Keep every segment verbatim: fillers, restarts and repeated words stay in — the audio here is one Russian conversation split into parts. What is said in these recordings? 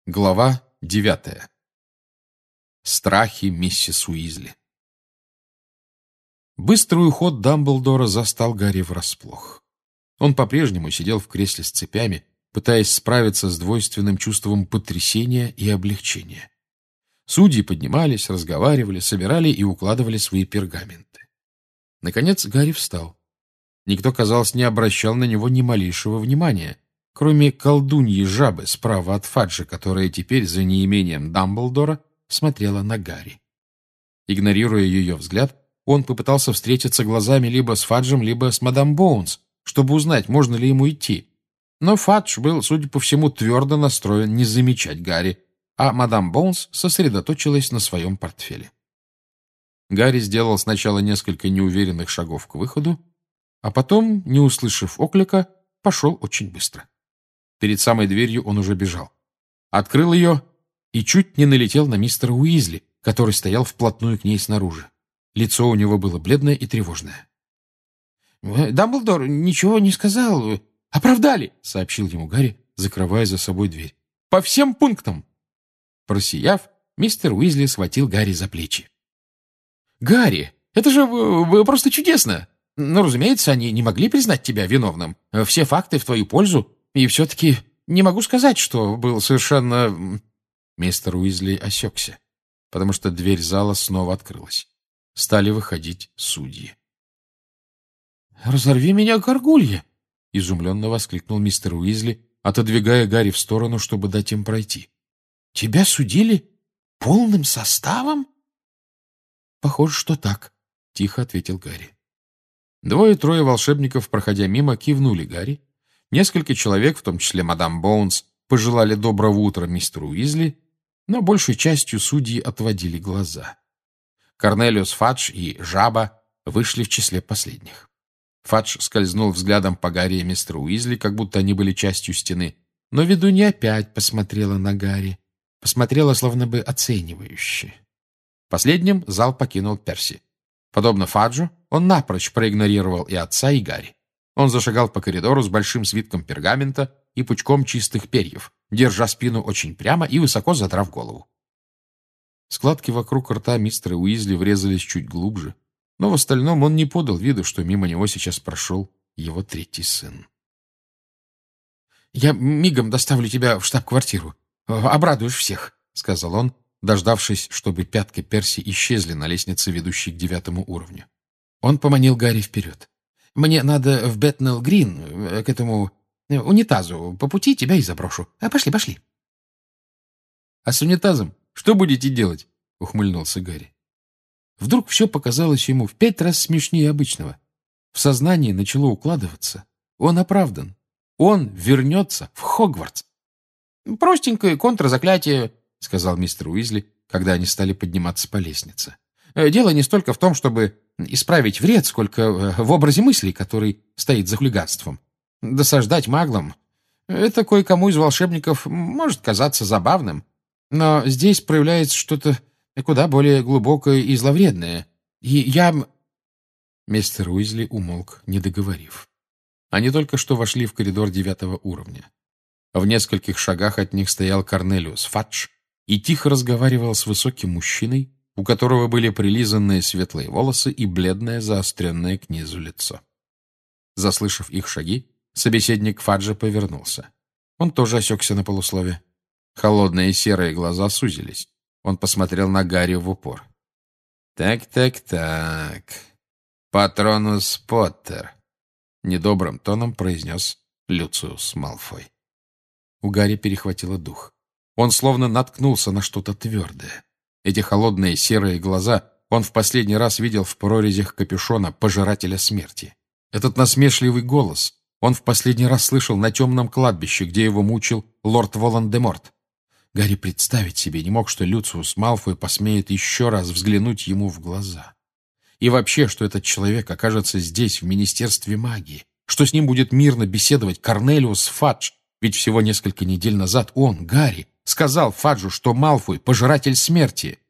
Глава девятая. Страхи миссис Уизли. Быстрый уход Дамблдора застал Гарри врасплох. Он по-прежнему сидел в кресле с цепями, пытаясь справиться с двойственным чувством потрясения и облегчения. Судьи поднимались, разговаривали, собирали и укладывали свои пергаменты. Наконец Гарри встал. Никто, казалось, не обращал на него ни малейшего внимания, кроме колдуньи жабы справа от Фаджа, которая теперь за неимением Дамблдора смотрела на Гарри. Игнорируя ее взгляд, он попытался встретиться глазами либо с Фаджем, либо с мадам Боунс, чтобы узнать, можно ли ему идти. Но Фадж был, судя по всему, твердо настроен не замечать Гарри, а мадам Боунс сосредоточилась на своем портфеле. Гарри сделал сначала несколько неуверенных шагов к выходу, а потом, не услышав оклика, пошел очень быстро. Перед самой дверью он уже бежал. Открыл ее и чуть не налетел на мистера Уизли, который стоял вплотную к ней снаружи. Лицо у него было бледное и тревожное. «Дамблдор ничего не сказал. Оправдали», — сообщил ему Гарри, закрывая за собой дверь. «По всем пунктам». Просияв, мистер Уизли схватил Гарри за плечи. «Гарри, это же э, просто чудесно! Но, разумеется, они не могли признать тебя виновным. Все факты в твою пользу. И все-таки не могу сказать, что был совершенно...» Мистер Уизли осекся, потому что дверь зала снова открылась. Стали выходить судьи. «Разорви меня, горгулья!» — изумленно воскликнул мистер Уизли, отодвигая Гарри в сторону, чтобы дать им пройти. «Тебя судили полным составом?» «Похоже, что так», — тихо ответил Гарри. Двое-трое волшебников, проходя мимо, кивнули Гарри. Несколько человек, в том числе мадам Боунс, пожелали доброго утра мистеру Уизли, но большей частью судьи отводили глаза. Корнелиус Фадж и Жаба вышли в числе последних. Фадж скользнул взглядом по Гарри и мистеру Уизли, как будто они были частью стены, но ведунья опять посмотрела на Гарри, посмотрела словно бы оценивающе. Последним зал покинул Перси. Подобно Фаджу, он напрочь проигнорировал и отца, и Гарри. Он зашагал по коридору с большим свитком пергамента и пучком чистых перьев, держа спину очень прямо и высоко задрав голову. Складки вокруг рта мистера Уизли врезались чуть глубже, но в остальном он не подал виду, что мимо него сейчас прошел его третий сын. «Я мигом доставлю тебя в штаб-квартиру. Обрадуешь всех», — сказал он, дождавшись, чтобы пятки Перси исчезли на лестнице, ведущей к девятому уровню. Он поманил Гарри вперед. «Мне надо в Бэтнелл-Грин, к этому унитазу. По пути тебя и заброшу. А пошли, пошли». «А с унитазом что будете делать?» — ухмыльнулся Гарри. Вдруг все показалось ему в пять раз смешнее обычного. В сознании начало укладываться. Он оправдан. Он вернется в Хогвартс. «Простенькое контрзаклятие», — сказал мистер Уизли, когда они стали подниматься по лестнице. «Дело не столько в том, чтобы исправить вред, сколько в образе мыслей, который стоит за хулиганством. Досаждать маглам — это кое-кому из волшебников может казаться забавным, но здесь проявляется что-то куда более глубокое и зловредное. И я...» Мистер Уизли умолк, не договорив. Они только что вошли в коридор девятого уровня. В нескольких шагах от них стоял Корнелиус Фадж и тихо разговаривал с высоким мужчиной, у которого были прилизанные светлые волосы и бледное заостренное к низу лицо. Заслышав их шаги, собеседник Фаджа повернулся. Он тоже осекся на полуслове. Холодные серые глаза сузились. Он посмотрел на Гарри в упор. «Так-так-так. Патронус Поттер», — недобрым тоном произнес Люциус Малфой. У Гарри перехватило дух. Он словно наткнулся на что-то твердое. Эти холодные серые глаза он в последний раз видел в прорезях капюшона пожирателя смерти. Этот насмешливый голос он в последний раз слышал на темном кладбище, где его мучил лорд Волан-де-Морт. Гарри представить себе не мог, что Люциус Малфой посмеет еще раз взглянуть ему в глаза. И вообще, что этот человек окажется здесь, в Министерстве магии, что с ним будет мирно беседовать Корнелиус Фадж, ведь всего несколько недель назад он, Гарри, сказал Фаджу, что Малфой — пожиратель смерти.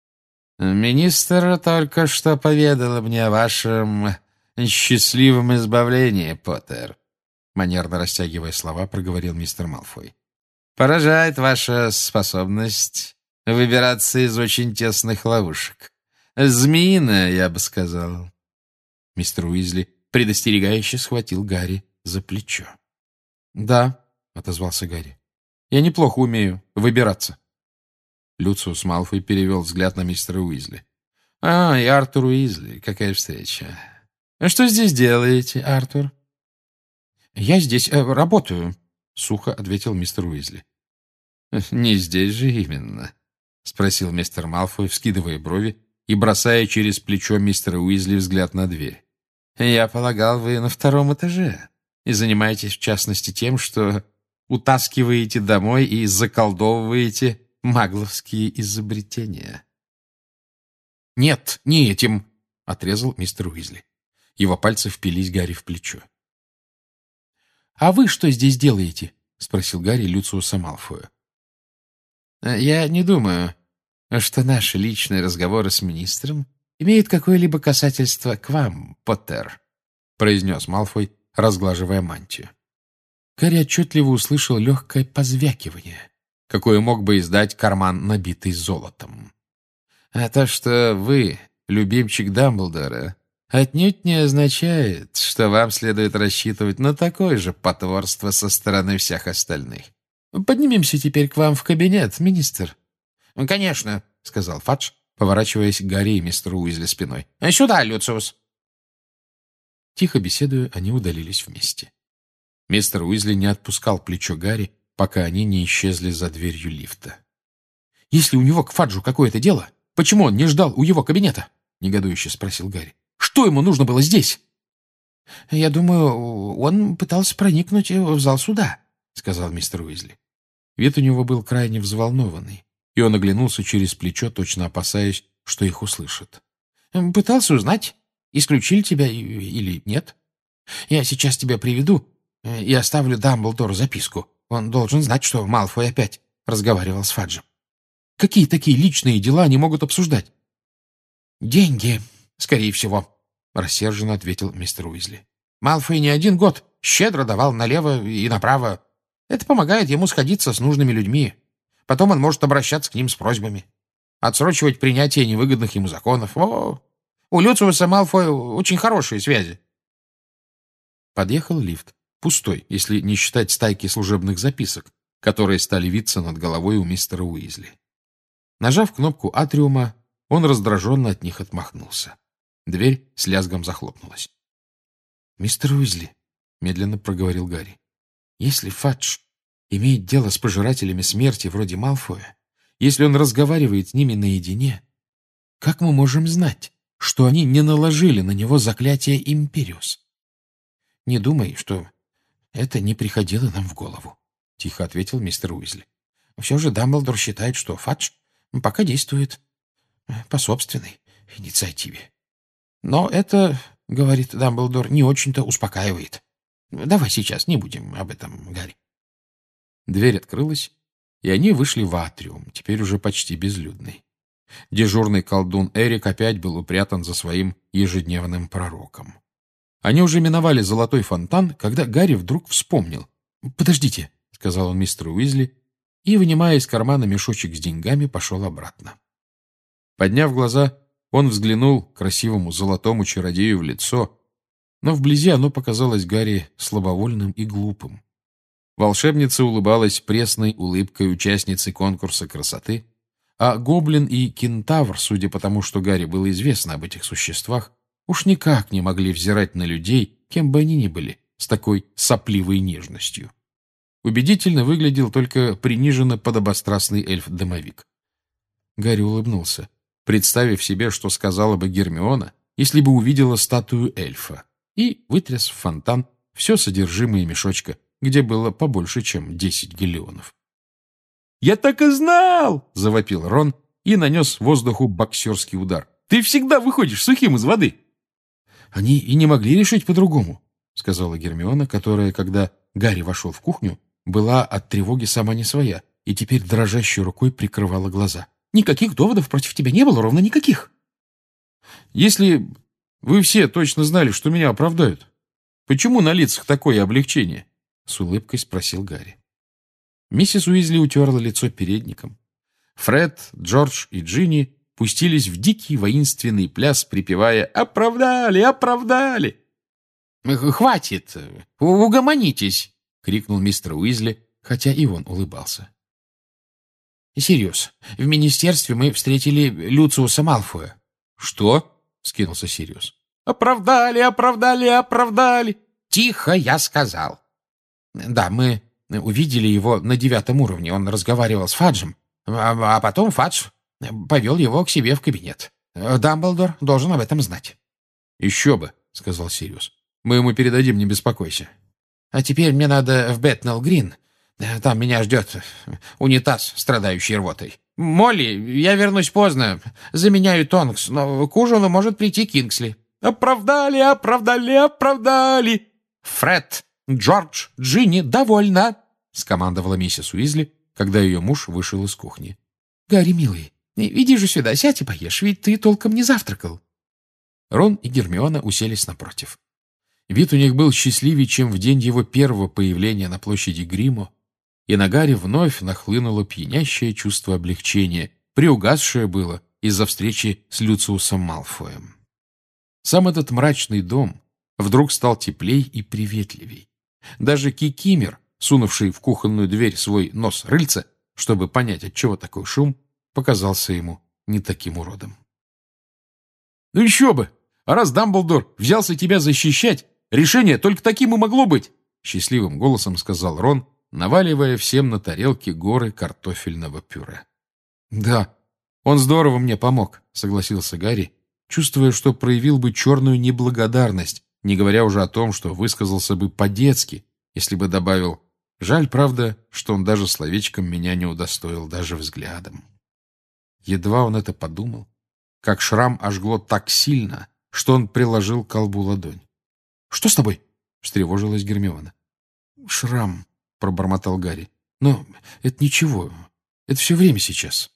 «Министр только что поведал мне о вашем счастливом избавлении, Поттер», манерно растягивая слова, проговорил мистер Малфой. Поражает ваша способность выбираться из очень тесных ловушек. Змеиная, я бы сказал. Мистер Уизли предостерегающе схватил Гарри за плечо. «Да», — отозвался Гарри, — «я неплохо умею выбираться». Люциус Малфой перевел взгляд на мистера Уизли. «А, и Артур Уизли, какая встреча. А что здесь делаете, Артур?» «Я здесь э, работаю», — сухо ответил мистер Уизли. «Не здесь же именно», — спросил мистер Малфой, вскидывая брови и бросая через плечо мистера Уизли взгляд на дверь. «Я полагал, вы на втором этаже и занимаетесь, в частности, тем, что утаскиваете домой и заколдовываете магловские изобретения». «Нет, не этим», — отрезал мистер Уизли. Его пальцы впились Гарри в плечо. «А вы что здесь делаете?» — спросил Гарри Люциуса Малфоя. «Я не думаю, что наши личные разговоры с министром имеют какое-либо касательство к вам, Поттер», — произнес Малфой, разглаживая мантию. Гарри отчетливо услышал легкое позвякивание, какое мог бы издать карман, набитый золотом. «А то, что вы, любимчик Дамблдора, отнюдь не означает, что вам следует рассчитывать на такое же потворство со стороны всех остальных. Поднимемся теперь к вам в кабинет, министр». «Конечно», — сказал Фадж, поворачиваясь к Гарри и мистеру Уизли спиной. «Сюда, Люциус». Тихо беседуя, они удалились вместе. Мистер Уизли не отпускал плечо Гарри, пока они не исчезли за дверью лифта. «Если у него к Фаджу какое-то дело, почему он не ждал у его кабинета?» — негодующе спросил Гарри. «Что ему нужно было здесь?» «Я думаю, он пытался проникнуть в зал суда», — сказал мистер Уизли. Вид у него был крайне взволнованный, и он оглянулся через плечо, точно опасаясь, что их услышат. «Пытался узнать, исключили тебя или нет. Я сейчас тебя приведу и оставлю Дамблдору записку. Он должен знать, что Малфой опять разговаривал с Фаджем». «Какие такие личные дела они могут обсуждать?» «Деньги, скорее всего», — рассерженно ответил мистер Уизли. «Малфой не один год щедро давал налево и направо. Это помогает ему сходиться с нужными людьми. Потом он может обращаться к ним с просьбами. Отсрочивать принятие невыгодных ему законов. О, у Люциуса Малфоя очень хорошие связи». Подъехал лифт. Пустой, если не считать стайки служебных записок, которые стали виться над головой у мистера Уизли. Нажав кнопку атриума, он раздраженно от них отмахнулся. Дверь с лязгом захлопнулась. «Мистер Уизли», — медленно проговорил Гарри, — «если Фадж имеет дело с пожирателями смерти вроде Малфоя, если он разговаривает с ними наедине, как мы можем знать, что они не наложили на него заклятие Империус?» «Не думай, что это не приходило нам в голову», — тихо ответил мистер Уизли. «Все же Дамблдор считает, что Фадж пока действует по собственной инициативе. Но это, — говорит Дамблдор, — не очень-то успокаивает. Давай сейчас не будем об этом, Гарри». Дверь открылась, и они вышли в атриум, теперь уже почти безлюдный. Дежурный колдун Эрик опять был упрятан за своим ежедневным пророком. Они уже миновали золотой фонтан, когда Гарри вдруг вспомнил. «Подождите», — сказал он мистеру Уизли, и, вынимая из кармана мешочек с деньгами, пошел обратно. Подняв глаза, он взглянул красивому золотому чародею в лицо, но вблизи оно показалось Гарри слабовольным и глупым. Волшебница улыбалась пресной улыбкой участницы конкурса красоты, а гоблин и кентавр, судя по тому, что Гарри было известно об этих существах, уж никак не могли взирать на людей, кем бы они ни были, с такой сопливой нежностью. Убедительно выглядел только приниженно подобострастный эльф-домовик. Гарри улыбнулся, представив себе, что сказала бы Гермиона, если бы увидела статую эльфа, и вытряс в фонтан все содержимое мешочка, где было побольше, чем десять галеонов. «Я так и знал!» — завопил Рон и нанес воздуху боксерский удар. «Ты всегда выходишь сухим из воды!» «Они и не могли решить по-другому», — сказала Гермиона, которая, когда Гарри вошел в кухню, была от тревоги сама не своя и теперь дрожащей рукой прикрывала глаза. «Никаких доводов против тебя не было, ровно никаких». «Если вы все точно знали, что меня оправдают, почему на лицах такое облегчение?» — с улыбкой спросил Гарри. Миссис Уизли утерла лицо передником. Фред, Джордж и Джинни пустились в дикий воинственный пляс, припевая «Оправдали! Оправдали!» «Хватит! Угомонитесь!» — крикнул мистер Уизли, хотя и он улыбался. «Сириус, в министерстве мы встретили Люциуса Малфоя». «Что?» — скинулся Сириус. «Оправдали, оправдали, оправдали!» «Тихо, я сказал!» «Да, мы увидели его на девятом уровне. Он разговаривал с Фаджем, а, а потом Фадж повел его к себе в кабинет. Дамблдор должен об этом знать». «Еще бы», — сказал Сириус. «Мы ему передадим, не беспокойся». «А теперь мне надо в Бэтнелл-Грин. Там меня ждет унитаз, страдающий рвотой. Молли, я вернусь поздно. Заменяю Тонкс, но к ужину может прийти Кингсли». «Оправдали, оправдали, оправдали!» «Фред, Джордж, Джинни, довольно!» — скомандовала миссис Уизли, когда ее муж вышел из кухни. «Гарри, милый, иди же сюда, сядь и поешь, ведь ты толком не завтракал». Рон и Гермиона уселись напротив. Вид у них был счастливее, чем в день его первого появления на площади Гриммо, и на Гарри вновь нахлынуло пьянящее чувство облегчения, приугасшее было из-за встречи с Люциусом Малфоем. Сам этот мрачный дом вдруг стал теплей и приветливей. Даже Кикимер, сунувший в кухонную дверь свой нос рыльца, чтобы понять, отчего такой шум, показался ему не таким уродом. «Ну еще бы! А раз Дамблдор взялся тебя защищать, решение только таким и могло быть!» — счастливым голосом сказал Рон, наваливая всем на тарелки горы картофельного пюре. «Да, он здорово мне помог», — согласился Гарри, чувствуя, что проявил бы черную неблагодарность, не говоря уже о том, что высказался бы по-детски, если бы добавил «жаль, правда, что он даже словечком меня не удостоил даже взглядом». Едва он это подумал, как шрам ожгло так сильно, что он приложил к колбу ладонь. «Что с тобой?» — встревожилась Гермиона. «Шрам», — пробормотал Гарри. «Но это ничего, это все время сейчас».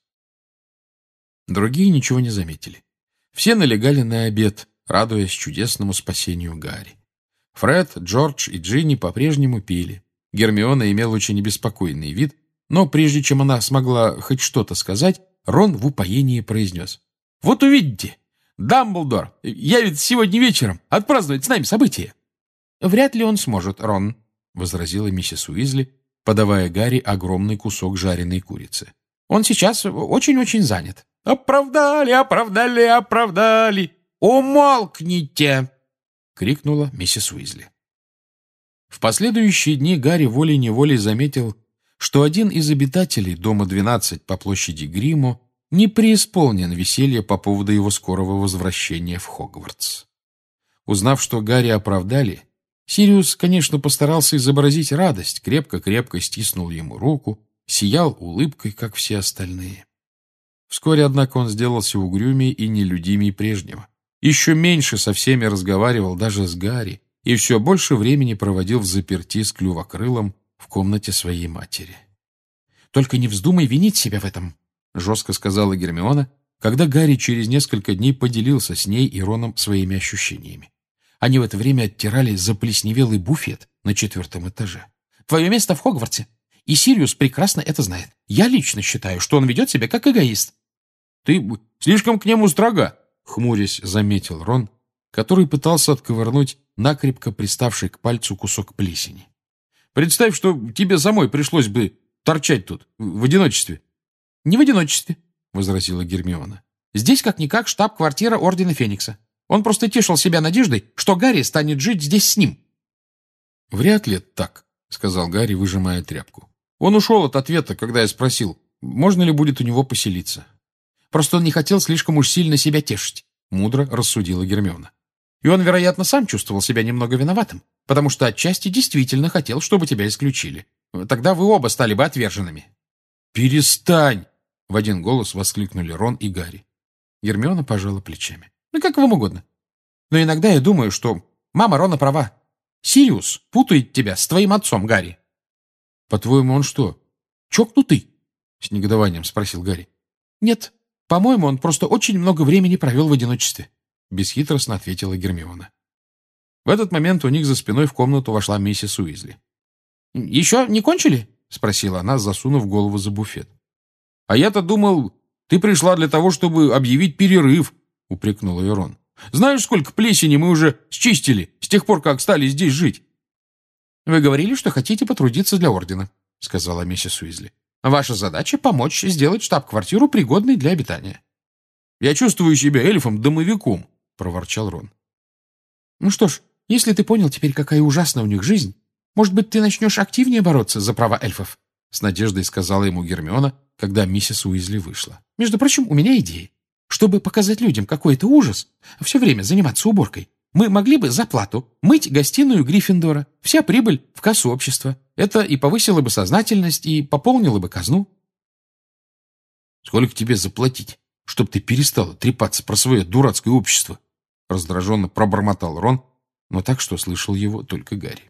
Другие ничего не заметили. Все налегали на обед, радуясь чудесному спасению Гарри. Фред, Джордж и Джинни по-прежнему пили. Гермиона имела очень обеспокоенный вид, но прежде чем она смогла хоть что-то сказать, Рон в упоении произнес. «Вот увидите, Дамблдор явится сегодня вечером отпраздновать с нами событие». «Вряд ли он сможет, Рон», — возразила миссис Уизли, подавая Гарри огромный кусок жареной курицы. «Он сейчас очень-очень занят». «Оправдали, оправдали, оправдали! Умолкните!» — крикнула миссис Уизли. В последующие дни Гарри волей-неволей заметил, что один из обитателей дома двенадцать по площади Гриммо не преисполнен веселья по поводу его скорого возвращения в Хогвартс. Узнав, что Гарри оправдали, Сириус, конечно, постарался изобразить радость, крепко-крепко стиснул ему руку, сиял улыбкой, как все остальные. Вскоре, однако, он сделался угрюмей и нелюдимей прежнего. Еще меньше со всеми разговаривал, даже с Гарри, и все больше времени проводил взаперти с Клювокрылом в комнате своей матери. «Только не вздумай винить себя в этом», — жестко сказала Гермиона, когда Гарри через несколько дней поделился с ней и Роном своими ощущениями. Они в это время оттирали заплесневелый буфет на четвертом этаже. «Твое место в Хогвартсе, и Сириус прекрасно это знает. Я лично считаю, что он ведет себя как эгоист». «Ты слишком к нему строга», — хмурясь заметил Рон, который пытался отковырнуть накрепко приставший к пальцу кусок плесени. «Представь, что тебе самой пришлось бы торчать тут, в одиночестве». «Не в одиночестве», — возразила Гермиона. «Здесь, как-никак, штаб-квартира Ордена Феникса. Он просто тешил себя надеждой, что Гарри станет жить здесь с ним». «Вряд ли так», — сказал Гарри, выжимая тряпку. «Он ушел от ответа, когда я спросил, можно ли будет у него поселиться. Просто он не хотел слишком уж сильно себя тешить», — мудро рассудила Гермиона. «И он, вероятно, сам чувствовал себя немного виноватым, потому что отчасти действительно хотел, чтобы тебя исключили. Тогда вы оба стали бы отверженными». «Перестань!» — в один голос воскликнули Рон и Гарри. Гермиона пожала плечами. «Ну, как вам угодно. Но иногда я думаю, что мама Рона права. Сириус путает тебя с твоим отцом, Гарри». «По-твоему, он что, чокнутый?» — с негодованием спросил Гарри. «Нет, по-моему, он просто очень много времени провел в одиночестве», — бесхитростно ответила Гермиона. В этот момент у них за спиной в комнату вошла миссис Уизли. «Еще не кончили?» — спросила она, засунув голову за буфет. — А я-то думал, ты пришла для того, чтобы объявить перерыв, — упрекнул ее Рон. — Знаешь, сколько плесени мы уже счистили с тех пор, как стали здесь жить? — Вы говорили, что хотите потрудиться для ордена, — сказала миссис Уизли. — Ваша задача — помочь сделать штаб-квартиру пригодной для обитания. — Я чувствую себя эльфом-домовиком, — проворчал Рон. — Ну что ж, если ты понял теперь, какая ужасная у них жизнь, может быть, ты начнешь активнее бороться за права эльфов? — с надеждой сказала ему Гермиона, когда миссис Уизли вышла. — Между прочим, у меня идея. Чтобы показать людям какой-то ужас, все время заниматься уборкой, мы могли бы за плату мыть гостиную Гриффиндора, вся прибыль в кассу общества. Это и повысило бы сознательность, и пополнило бы казну. — Сколько тебе заплатить, чтобы ты перестала трепаться про свое дурацкое общество? — раздраженно пробормотал Рон, но так, что слышал его только Гарри.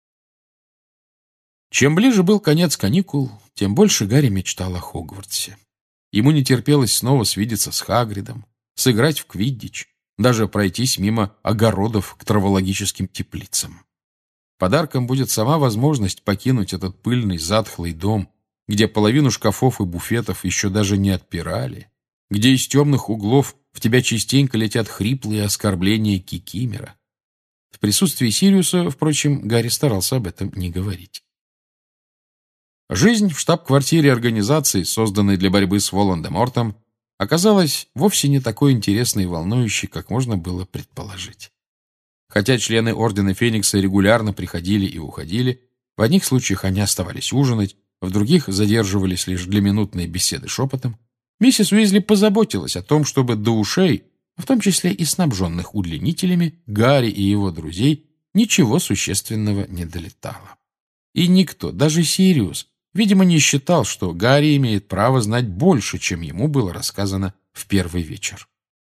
Чем ближе был конец каникул, тем больше Гарри мечтал о Хогвартсе. Ему не терпелось снова свидеться с Хагридом, сыграть в квиддич, даже пройтись мимо огородов к травологическим теплицам. Подарком будет сама возможность покинуть этот пыльный, затхлый дом, где половину шкафов и буфетов еще даже не отпирали, где из темных углов в тебя частенько летят хриплые оскорбления Кикимера. В присутствии Сириуса, впрочем, Гарри старался об этом не говорить. Жизнь в штаб-квартире организации, созданной для борьбы с Волан-де-Мортом, оказалась вовсе не такой интересной и волнующей, как можно было предположить. Хотя члены Ордена Феникса регулярно приходили и уходили, в одних случаях они оставались ужинать, в других задерживались лишь для минутной беседы шепотом, миссис Уизли позаботилась о том, чтобы до ушей, в том числе и снабженных удлинителями, Гарри и его друзей, ничего существенного не долетало. И никто, даже Сириус, видимо, не считал, что Гарри имеет право знать больше, чем ему было рассказано в первый вечер.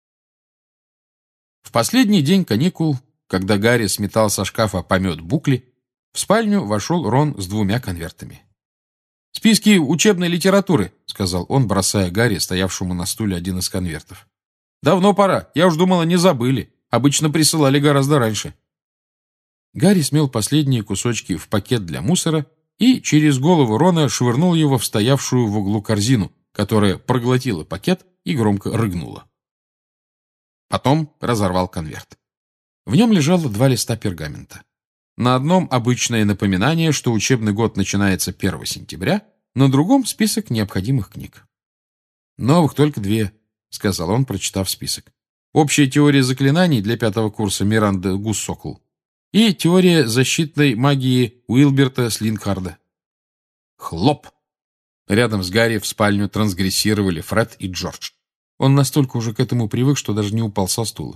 В последний день каникул, когда Гарри сметал со шкафа помет Букли, в спальню вошел Рон с двумя конвертами. «Списки учебной литературы», — сказал он, бросая Гарри, стоявшему на стуле, один из конвертов. «Давно пора, я уж думала, не забыли. Обычно присылали гораздо раньше». Гарри смел последние кусочки в пакет для мусора и через голову Рона швырнул его в стоявшую в углу корзину, которая проглотила пакет и громко рыгнула. Потом разорвал конверт. В нем лежало два листа пергамента. На одном обычное напоминание, что учебный год начинается первого сентября, на другом список необходимых книг. «Новых только две», — сказал он, прочитав список. «Общая теория заклинаний для пятого курса Миранды Гуссокл и теория защитной магии Уилберта Слинкхарда». Хлоп! Рядом с Гарри в спальню трансгрессировали Фред и Джордж. Он настолько уже к этому привык, что даже не упал со стула.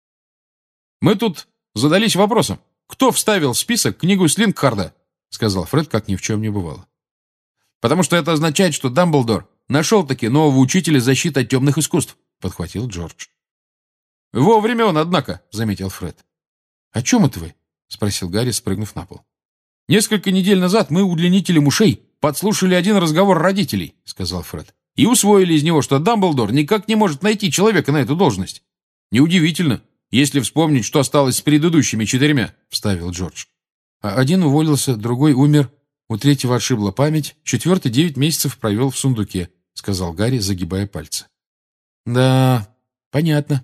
«Мы тут задались вопросом, кто вставил в список книгу Слинкхарда?» — сказал Фред, как ни в чем не бывало. «Потому что это означает, что Дамблдор нашел-таки нового учителя защиты от темных искусств», — подхватил Джордж. «Вовремя он, однако», — заметил Фред. «О чем это вы?» — спросил Гарри, спрыгнув на пол. «Несколько недель назад мы, удлинителем ушей, подслушали один разговор родителей», — сказал Фред, «и усвоили из него, что Дамблдор никак не может найти человека на эту должность. Неудивительно, если вспомнить, что осталось с предыдущими четырьмя», — вставил Джордж. «Один уволился, другой умер, у третьего отшибла память, четвертый девять месяцев провел в сундуке», — сказал Гарри, загибая пальцы. «Да, понятно».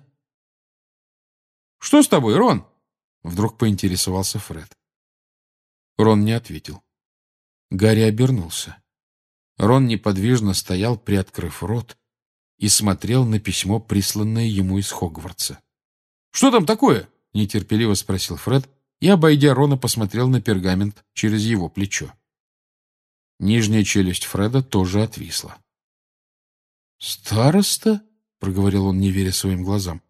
«Что с тобой, Рон?» — вдруг поинтересовался Фред. Рон не ответил. Гарри обернулся. Рон неподвижно стоял, приоткрыв рот, и смотрел на письмо, присланное ему из Хогвартса. «Что там такое?» — нетерпеливо спросил Фред и, обойдя Рона, посмотрел на пергамент через его плечо. Нижняя челюсть Фреда тоже отвисла. «Староста?» — проговорил он, не веря своим глазам.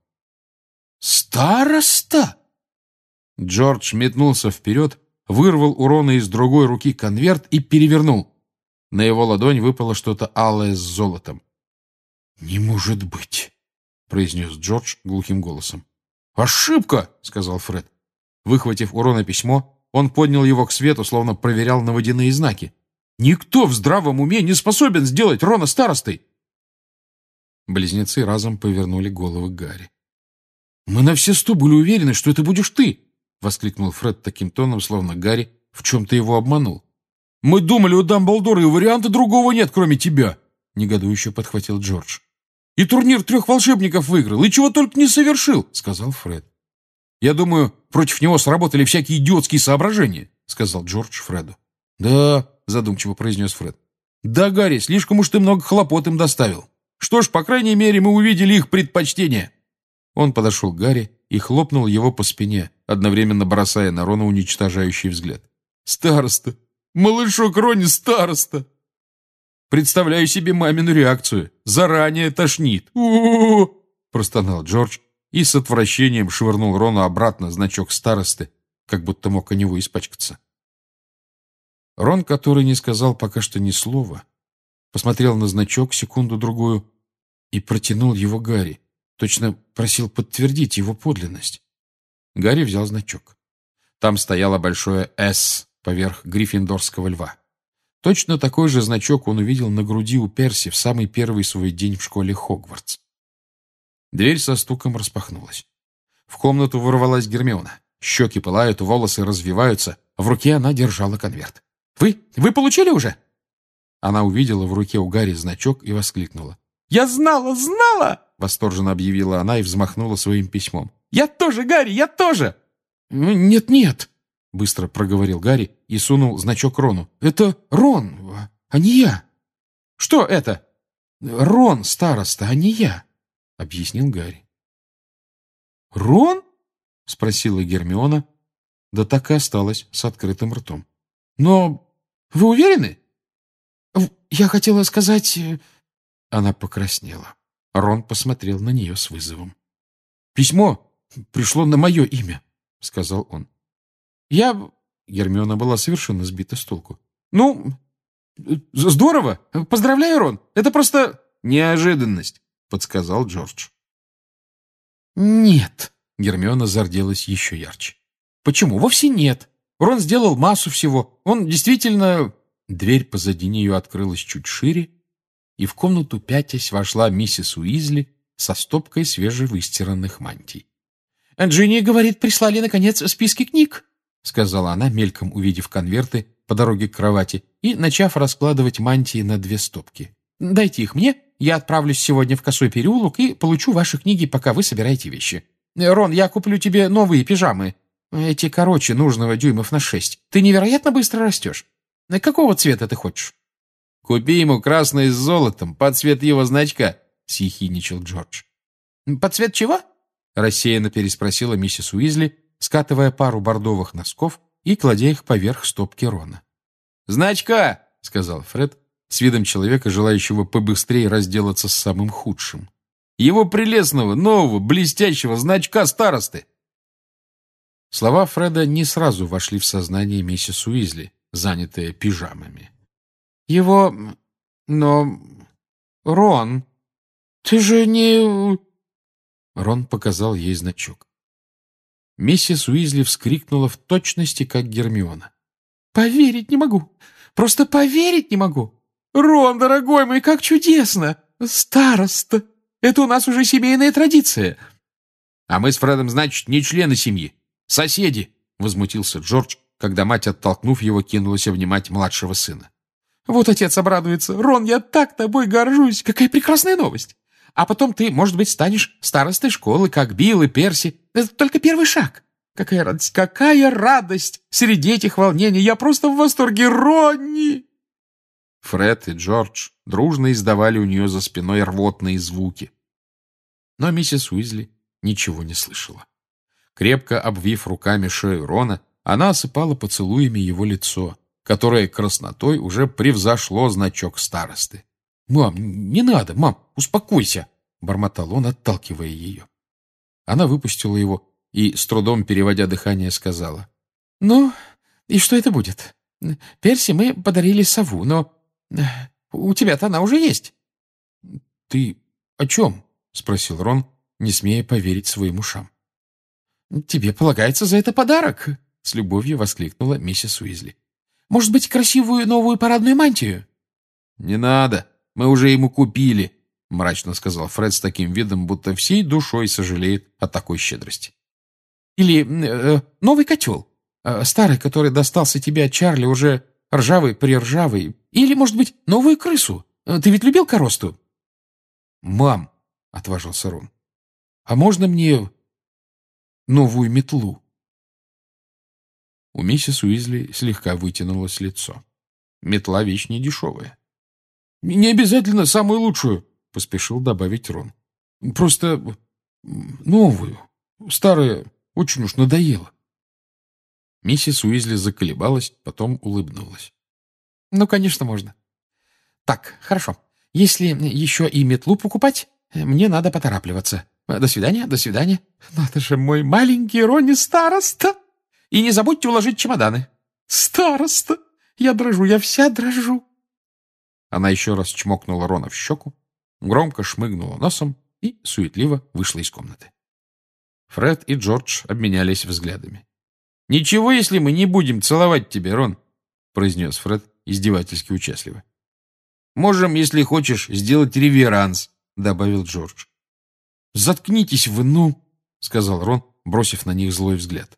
«Староста?» Джордж метнулся вперед, вырвал у Рона из другой руки конверт и перевернул. На его ладонь выпало что-то алое с золотом. «Не может быть!» — произнес Джордж глухим голосом. «Ошибка!» — сказал Фред. Выхватив у Рона письмо, он поднял его к свету, словно проверял на водяные знаки. «Никто в здравом уме не способен сделать Рона старостой!» Близнецы разом повернули головы к Гарри. «Мы на все сто были уверены, что это будешь ты!» — воскликнул Фред таким тоном, словно Гарри в чем-то его обманул. Мы думали, у Дамблдора и варианта другого нет, кроме тебя!» — негодующе подхватил Джордж. «И турнир трех волшебников выиграл, и чего только не совершил!» — сказал Фред. «Я думаю, против него сработали всякие идиотские соображения», — сказал Джордж Фреду. «Да», — задумчиво произнес Фред. «Да, Гарри, слишком уж ты много хлопот им доставил. Что ж, по крайней мере, мы увидели их предпочтения». Он подошел к Гарри и хлопнул его по спине, одновременно бросая на Рона уничтожающий взгляд. «Староста! Малышок Рони староста!» «Представляю себе мамину реакцию. Заранее тошнит. У-у-у!» простонал Джордж и с отвращением швырнул Рону обратно значок старосты, как будто мог о него испачкаться. Рон, который не сказал пока что ни слова, посмотрел на значок секунду-другую и протянул его Гарри, точно просил подтвердить его подлинность. Гарри взял значок. Там стояло большое «С» поверх гриффиндорского льва. Точно такой же значок он увидел на груди у Перси в самый первый свой день в школе Хогвартс. Дверь со стуком распахнулась. В комнату ворвалась Гермиона. Щеки пылают, волосы развиваются. В руке она держала конверт. «Вы? Вы получили уже?» Она увидела в руке у Гарри значок и воскликнула. «Я знала, знала!» — восторженно объявила она и взмахнула своим письмом. «Я тоже, Гарри, я тоже!» «Нет-нет!» — быстро проговорил Гарри и сунул значок Рону. «Это Рон, а не я». «Что это?» «Рон, староста, а не я», — объяснил Гарри. «Рон?» — спросила Гермиона, да так и осталась с открытым ртом. «Но вы уверены?» «Я хотела сказать...» Она покраснела. Рон посмотрел на нее с вызовом. «Письмо пришло на мое имя», — сказал он. «Я...» Гермиона была совершенно сбита с толку. «Ну, здорово! Поздравляю, Рон! Это просто неожиданность», — подсказал Джордж. «Нет», — Гермиона зарделась еще ярче. «Почему? Вовсе нет. Рон сделал массу всего. Он действительно...» Дверь позади нее открылась чуть шире, и в комнату пятясь вошла миссис Уизли со стопкой свежевыстиранных мантий. «Джинни, говорит, прислали, наконец, списки книг», — сказала она, мельком увидев конверты по дороге к кровати и начав раскладывать мантии на две стопки. «Дайте их мне, я отправлюсь сегодня в Косой переулок и получу ваши книги, пока вы собираете вещи. Рон, я куплю тебе новые пижамы. Эти короче нужного дюймов на шесть. Ты невероятно быстро растешь. Какого цвета ты хочешь?» «Купи ему красное с золотом, под цвет его значка», — съехидничал Джордж. «Под цвет чего?» — рассеянно переспросила миссис Уизли, скатывая пару бордовых носков и кладя их поверх стопки Рона. «Значка!» — сказал Фред, с видом человека, желающего побыстрее разделаться с самым худшим. «Его прелестного, нового, блестящего значка старосты!» Слова Фреда не сразу вошли в сознание миссис Уизли, занятая пижамами. «Его... но... Рон, ты же не...» Рон показал ей значок. Миссис Уизли вскрикнула в точности, как Гермиона. «Поверить не могу! Просто поверить не могу! Рон, дорогой мой, как чудесно! Староста! Это у нас уже семейная традиция!» «А мы с Фредом, значит, не члены семьи, соседи!» — возмутился Джордж, когда мать, оттолкнув его, кинулась обнимать младшего сына. «Вот отец обрадуется! Рон, я так тобой горжусь! Какая прекрасная новость! А потом ты, может быть, станешь старостой школы, как Билл и Перси. Это только первый шаг. Какая радость, какая радость! Среди этих волнений я просто в восторге, Ронни!» Фред и Джордж дружно издавали у нее за спиной рвотные звуки. Но миссис Уизли ничего не слышала. Крепко обвив руками шею Рона, она осыпала поцелуями его лицо, которое краснотой уже превзошло значок старосты. «Мам, не надо, мам, успокойся!» — бормотал он, отталкивая ее. Она выпустила его и, с трудом переводя дыхание, сказала. «Ну, и что это будет? Перси мы подарили сову, но у тебя-то она уже есть». «Ты о чем?» — спросил Рон, не смея поверить своим ушам. «Тебе полагается за это подарок!» — с любовью воскликнула миссис Уизли. «Может быть, красивую новую парадную мантию?» «Не надо, мы уже ему купили», — мрачно сказал Фред с таким видом, будто всей душой сожалеет о такой щедрости. «Или э, новый котел. Старый, который достался тебе от Чарли, уже ржавый-приржавый. Или, может быть, новую крысу. Ты ведь любил коросту?» «Мам», — отважился Рон, — «а можно мне новую метлу?» У миссис Уизли слегка вытянулось лицо. Метла — вещь недешевая. «Не обязательно самую лучшую», — поспешил добавить Рон. «Просто новую. Старая очень уж надоела». Миссис Уизли заколебалась, потом улыбнулась. «Ну, конечно, можно. Так, хорошо. Если еще и метлу покупать, мне надо поторапливаться. До свидания, до свидания. Надо же, мой маленький Ронни староста. И не забудьте уложить чемоданы. Староста! Я дрожу, я вся дрожу». Она еще раз чмокнула Рона в щеку, громко шмыгнула носом и суетливо вышла из комнаты. Фред и Джордж обменялись взглядами. «Ничего, если мы не будем целовать тебя, Рон», — произнес Фред издевательски участливо. «Можем, если хочешь, сделать реверанс», — добавил Джордж. «Заткнитесь вы, ну», — сказал Рон, бросив на них злой взгляд.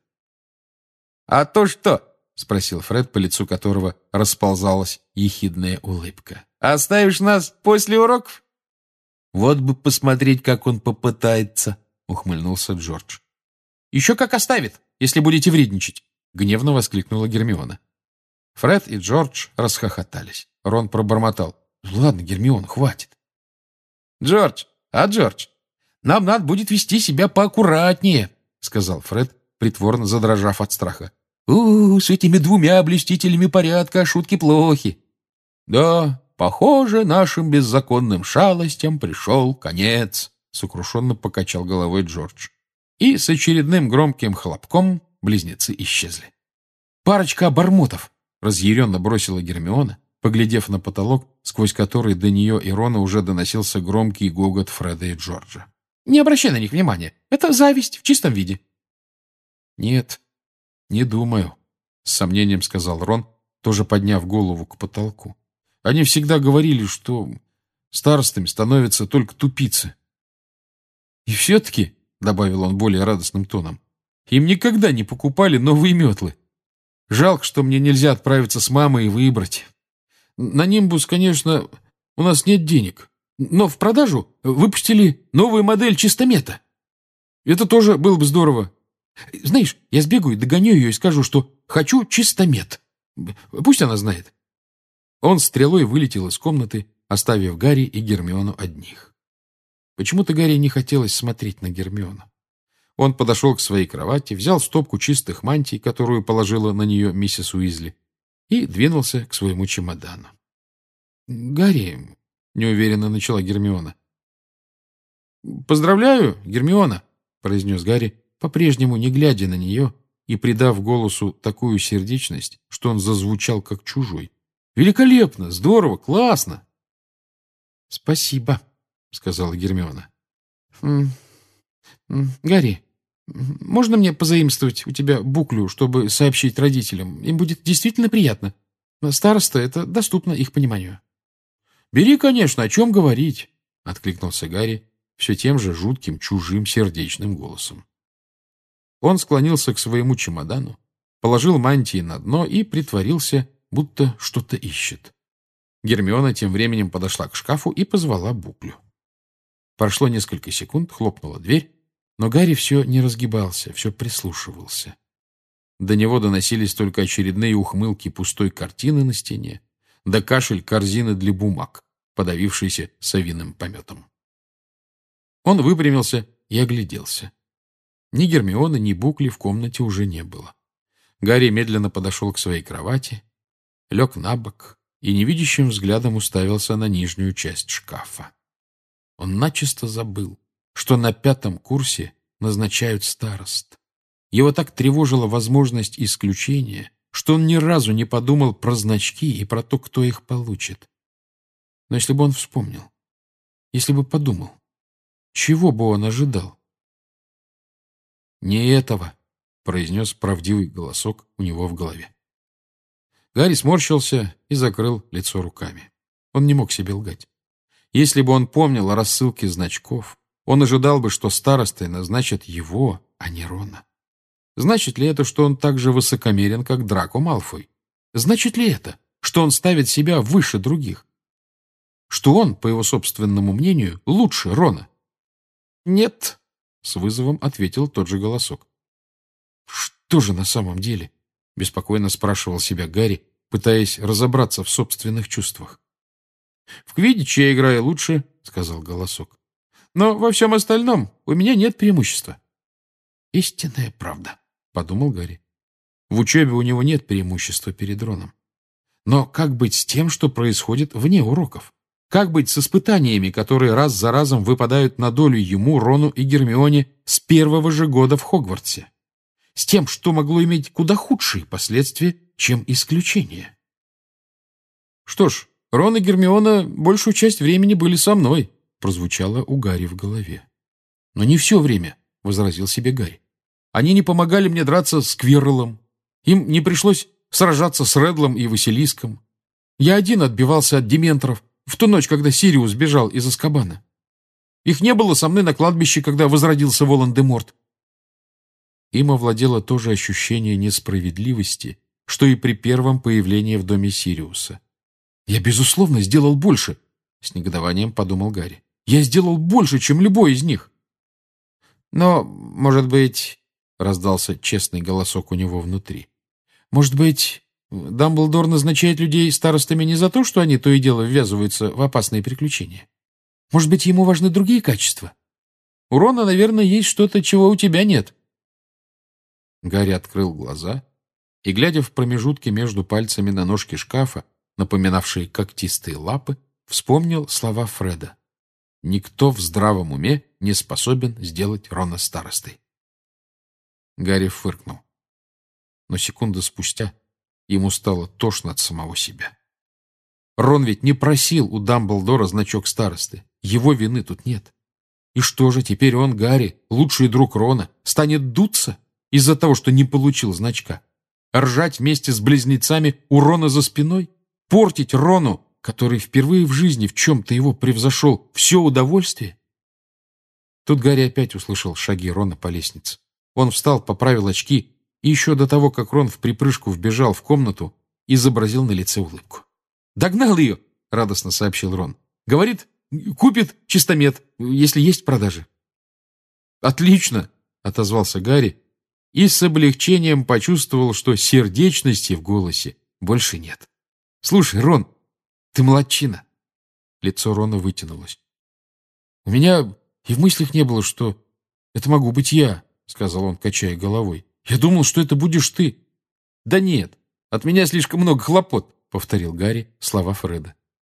«А то что?» — спросил Фред, по лицу которого расползалась ехидная улыбка. «Оставишь нас после уроков?» «Вот бы посмотреть, как он попытается», — ухмыльнулся Джордж. «Еще как оставит, если будете вредничать», — гневно воскликнула Гермиона. Фред и Джордж расхохотались. Рон пробормотал. «Ладно, Гермиона, хватит». «Джордж, а Джордж, нам надо будет вести себя поаккуратнее», — сказал Фред, притворно задрожав от страха. «У, с этими двумя блюстителями порядка шутки плохи». «Да, похоже, нашим беззаконным шалостям пришел конец», — сокрушенно покачал головой Джордж. И с очередным громким хлопком близнецы исчезли. «Парочка обормотов», — разъяренно бросила Гермиона, поглядев на потолок, сквозь который до нее и Рона уже доносился громкий гогот Фреда и Джорджа. «Не обращай на них внимания. Это зависть в чистом виде». «Нет, не думаю», — с сомнением сказал Рон, тоже подняв голову к потолку. «Они всегда говорили, что старостами становятся только тупицы». «И все-таки», — добавил он более радостным тоном, — «им никогда не покупали новые метлы. Жалко, что мне нельзя отправиться с мамой и выбрать. На Нимбус, конечно, у нас нет денег, но в продажу выпустили новую модель чистомета. Это тоже было бы здорово. Знаешь, я сбегаю, догоню ее и скажу, что хочу чистомет. Пусть она знает». Он стрелой вылетел из комнаты, оставив Гарри и Гермиону одних. Почему-то Гарри не хотелось смотреть на Гермиону. Он подошел к своей кровати, взял стопку чистых мантий, которую положила на нее миссис Уизли, и двинулся к своему чемодану. «Гарри», — неуверенно начала Гермиона. «Поздравляю, Гермиона», — произнес Гарри, по-прежнему не глядя на нее и придав голосу такую сердечность, что он зазвучал как чужой. «Великолепно! Здорово! Классно!» «Спасибо», — сказала Гермиона. «М -м, «Гарри, можно мне позаимствовать у тебя буклю, чтобы сообщить родителям? Им будет действительно приятно. Староста — это доступно их пониманию». «Бери, конечно, о чем говорить», — откликнулся Гарри все тем же жутким, чужим, сердечным голосом. Он склонился к своему чемодану, положил мантии на дно и притворился, будто что-то ищет. Гермиона тем временем подошла к шкафу и позвала буклю. Прошло несколько секунд, хлопнула дверь, но Гарри все не разгибался, все прислушивался. До него доносились только очередные ухмылки пустой картины на стене, да кашель корзины для бумаг, подавившейся совиным пометом. Он выпрямился и огляделся. Ни Гермионы, ни букли в комнате уже не было. Гарри медленно подошел к своей кровати, лег на бок и невидящим взглядом уставился на нижнюю часть шкафа. Он начисто забыл, что на пятом курсе назначают старост. Его так тревожила возможность исключения, что он ни разу не подумал про значки и про то, кто их получит. Но если бы он вспомнил, если бы подумал, чего бы он ожидал? «Не этого», — произнес правдивый голосок у него в голове. Гарри сморщился и закрыл лицо руками. Он не мог себе лгать. Если бы он помнил о рассылке значков, он ожидал бы, что старостой назначат его, а не Рона. Значит ли это, что он так же высокомерен, как Драко Малфой? Значит ли это, что он ставит себя выше других, что он, по его собственному мнению, лучше Рона. «Нет», — с вызовом ответил тот же голосок. «Что же на самом деле?» — беспокойно спрашивал себя Гарри, пытаясь разобраться в собственных чувствах. «В квиддич я играю лучше», — сказал голосок. «Но во всем остальном у меня нет преимущества». «Истинная правда», — подумал Гарри. В учебе у него нет преимущества перед Роном. Но как быть с тем, что происходит вне уроков? Как быть с испытаниями, которые раз за разом выпадают на долю ему, Рону и Гермионе с первого же года в Хогвартсе? С тем, что могло иметь куда худшие последствия, чем исключение? «Что ж, Рон и Гермиона большую часть времени были со мной», прозвучало у Гарри в голове. «Но не все время», — возразил себе Гарри. «Они не помогали мне драться с Квирреллом. Им не пришлось сражаться с Редлом и Василиском. Я один отбивался от дементоров в ту ночь, когда Сириус бежал из Азкабана. Их не было со мной на кладбище, когда возродился Волан-де-Морт». Им овладело то же ощущение несправедливости, что и при первом появлении в доме Сириуса. «Я, безусловно, сделал больше», — с негодованием подумал Гарри. «Я сделал больше, чем любой из них». «Но, может быть...» — раздался честный голосок у него внутри. «Может быть, Дамблдор назначает людей старостами не за то, что они то и дело ввязываются в опасные приключения? Может быть, ему важны другие качества? У Рона, наверное, есть что-то, чего у тебя нет». Гарри открыл глаза и, глядя в промежутки между пальцами на ножке шкафа, напоминавшие когтистые лапы, вспомнил слова Фреда. «Никто в здравом уме не способен сделать Рона старостой». Гарри фыркнул. Но секунду спустя ему стало тошно от самого себя. Рон ведь не просил у Дамблдора значок старосты. Его вины тут нет. И что же, теперь он, Гарри, лучший друг Рона, станет дуться из-за того, что не получил значка? Ржать вместе с близнецами у Рона за спиной? Портить Рону, который впервые в жизни в чем-то его превзошел, все удовольствие? Тут Гарри опять услышал шаги Рона по лестнице. Он встал, поправил очки и еще до того, как Рон в припрыжку вбежал в комнату, изобразил на лице улыбку. «Догнал ее!» — радостно сообщил Рон. «Говорит, купит чистомет, если есть в продаже». «Отлично!» — отозвался Гарри и с облегчением почувствовал, что сердечности в голосе больше нет. «Слушай, Рон, ты молодчина!» Лицо Рона вытянулось. «У меня и в мыслях не было, что это могу быть я», — сказал он, качая головой. «Я думал, что это будешь ты». «Да нет, от меня слишком много хлопот», — повторил Гарри слова Фреда.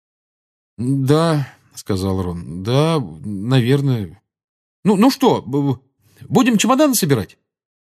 «Да», — сказал Рон, — «да, наверное». «Ну, ну что, будем чемоданы собирать?»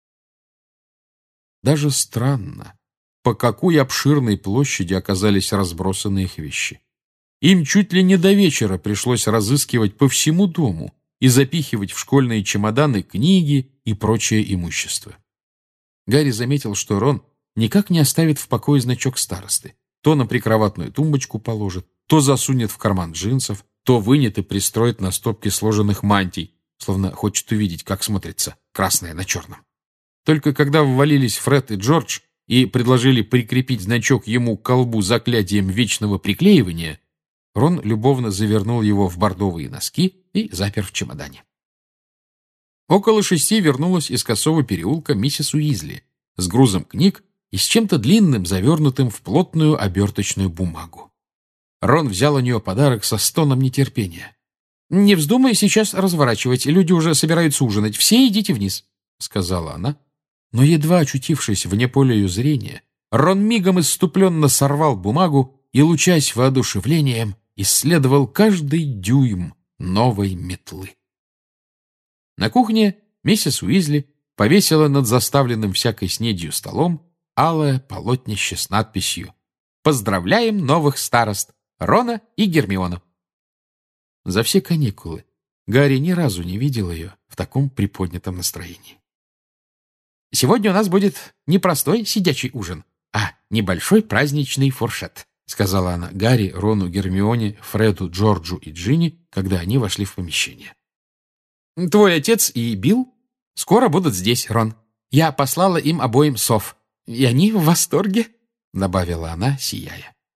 Даже странно, по какой обширной площади оказались разбросаны их вещи. Им чуть ли не до вечера пришлось разыскивать по всему дому и запихивать в школьные чемоданы книги и прочее имущество. Гарри заметил, что Рон никак не оставит в покое значок старосты. То на прикроватную тумбочку положит, то засунет в карман джинсов, то вынет и пристроит на стопке сложенных мантий, словно хочет увидеть, как смотрится красное на черном. Только когда ввалились Фред и Джордж и предложили прикрепить значок ему к колбу заклятием вечного приклеивания, Рон любовно завернул его в бордовые носки и запер в чемодане. Около шести вернулась из косого переулка миссис Уизли с грузом книг и с чем-то длинным, завернутым в плотную оберточную бумагу. Рон взял у нее подарок со стоном нетерпения. «Не вздумай сейчас разворачивать, люди уже собираются ужинать. Все идите вниз», — сказала она. Но едва очутившись вне поля ее зрения, Рон мигом исступленно сорвал бумагу и, лучась воодушевлением, исследовал каждый дюйм новой метлы. На кухне миссис Уизли повесила над заставленным всякой снедью столом алое полотнище с надписью «Поздравляем новых старост Рона и Гермиону». За все каникулы Гарри ни разу не видел ее в таком приподнятом настроении. «Сегодня у нас будет не простой сидячий ужин, а небольшой праздничный фуршет», сказала она Гарри, Рону, Гермионе, Фреду, Джорджу и Джинни, когда они вошли в помещение. «Твой отец и Билл скоро будут здесь, Рон. Я послала им обоим сов, и они в восторге», добавила она, сияя.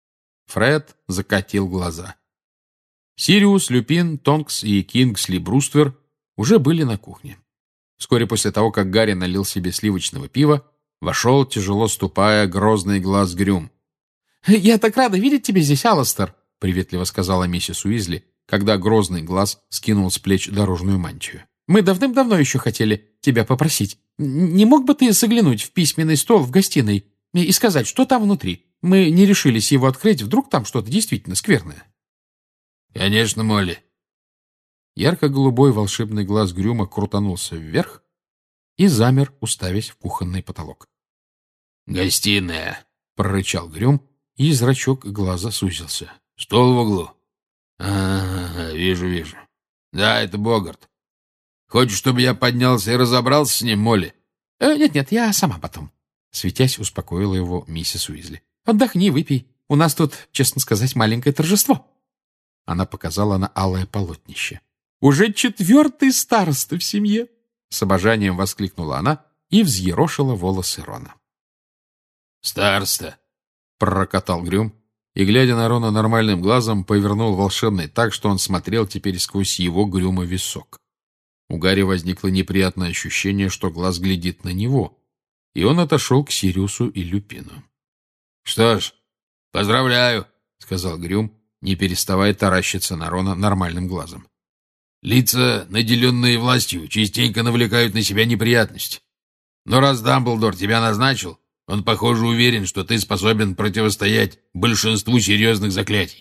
Фред закатил глаза. Сириус, Люпин, Тонкс и Кингсли Бруствер уже были на кухне. Вскоре после того, как Гарри налил себе сливочного пива, вошел, тяжело ступая, грозный глаз Грюм. «Я так рада видеть тебя здесь, Алластер», — приветливо сказала миссис Уизли, когда грозный глаз скинул с плеч дорожную мантию. «Мы давным-давно еще хотели тебя попросить. Не мог бы ты заглянуть в письменный стол в гостиной и сказать, что там внутри? Мы не решились его открыть, вдруг там что-то действительно скверное». «Конечно, Молли». Ярко-голубой волшебный глаз Грюма крутанулся вверх и замер, уставясь в кухонный потолок. «Гостиная», — прорычал Грюм, и зрачок глаза сузился. «Стол в углу». «Ага, вижу, вижу. Да, это Богарт. Хочешь, чтобы я поднялся и разобрался с ним, Молли?» «Э, «Нет-нет, я сама потом», — светясь, успокоила его миссис Уизли. «Отдохни, выпей. У нас тут, честно сказать, маленькое торжество». Она показала на алое полотнище. «Уже четвертый староста в семье!» С обожанием воскликнула она и взъерошила волосы Рона. «Староста!» — пророкотал Грюм, и, глядя на Рона нормальным глазом, повернул волшебный так, что он смотрел теперь сквозь его Грюма висок. У Гарри возникло неприятное ощущение, что глаз глядит на него, и он отошел к Сириусу и Люпину. «Что ж, поздравляю!» — сказал Грюм, не переставая таращиться на Рона нормальным глазом. «Лица, наделенные властью, частенько навлекают на себя неприятности. Но раз Дамблдор тебя назначил, он, похоже, уверен, что ты способен противостоять большинству серьезных заклятий».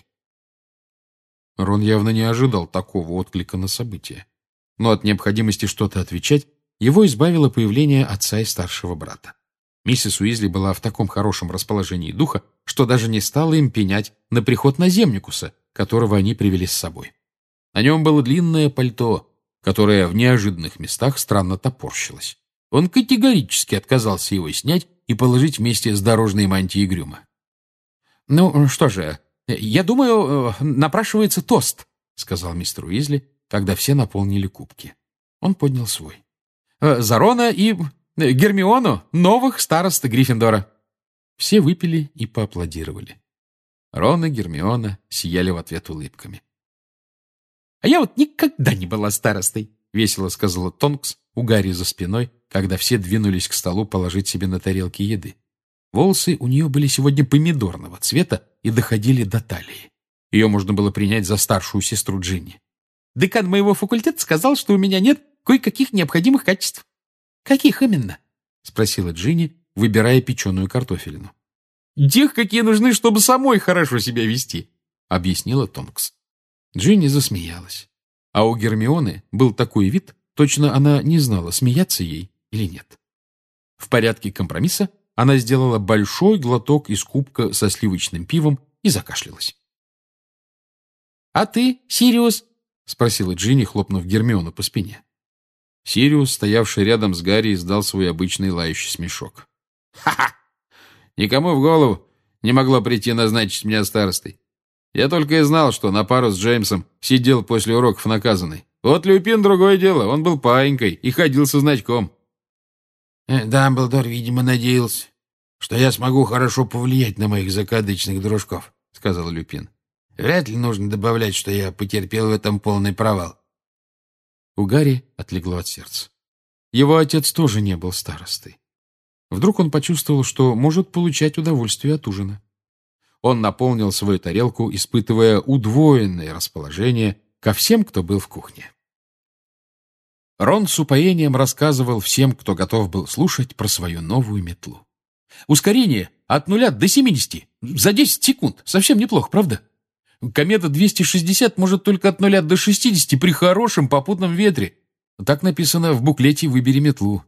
Рон явно не ожидал такого отклика на события. Но от необходимости что-то отвечать его избавило появление отца и старшего брата. Миссис Уизли была в таком хорошем расположении духа, что даже не стала им пенять на приход наземникуса, которого они привели с собой. На нем было длинное пальто, которое в неожиданных местах странно топорщилось. Он категорически отказался его снять и положить вместе с дорожной мантией Грюма. «Ну что же, я думаю, напрашивается тост», — сказал мистер Уизли, когда все наполнили кубки. Он поднял свой. «За Рона и Гермиону, новых старост Гриффиндора». Все выпили и поаплодировали. Рон и Гермиона сияли в ответ улыбками. «А я вот никогда не была старостой», — весело сказала Тонкс у Гарри за спиной, когда все двинулись к столу положить себе на тарелки еды. Волосы у нее были сегодня помидорного цвета и доходили до талии. Ее можно было принять за старшую сестру Джинни. «Декан моего факультета сказал, что у меня нет кое-каких необходимых качеств». «Каких именно?» — спросила Джинни, выбирая печеную картофелину. «Тех, какие нужны, чтобы самой хорошо себя вести», — объяснила Тонкс. Джинни засмеялась. А у Гермионы был такой вид, точно она не знала, смеяться ей или нет. В порядке компромисса она сделала большой глоток из кубка со сливочным пивом и закашлялась. «А ты, Сириус?» — спросила Джинни, хлопнув Гермиону по спине. Сириус, стоявший рядом с Гарри, издал свой обычный лающий смешок. «Ха-ха! Никому в голову не могло прийти назначить меня старостой. Я только и знал, что на пару с Джеймсом сидел после уроков наказанный. Вот Люпин — другое дело, он был паинькой и ходил со значком». «Дамблдор, видимо, надеялся, что я смогу хорошо повлиять на моих закадычных дружков», — сказал Люпин. «Вряд ли нужно добавлять, что я потерпел в этом полный провал». У Гарри отлегло от сердца. Его отец тоже не был старостой. Вдруг он почувствовал, что может получать удовольствие от ужина. Он наполнил свою тарелку, испытывая удвоенное расположение ко всем, кто был в кухне. Рон с упоением рассказывал всем, кто готов был слушать, про свою новую метлу. «Ускорение от нуля до семидесяти за десять секунд. Совсем неплохо, правда? Комета двести шестьдесят может только от нуля до шестидесяти при хорошем попутном ветре. Так написано в буклете «Выбери метлу».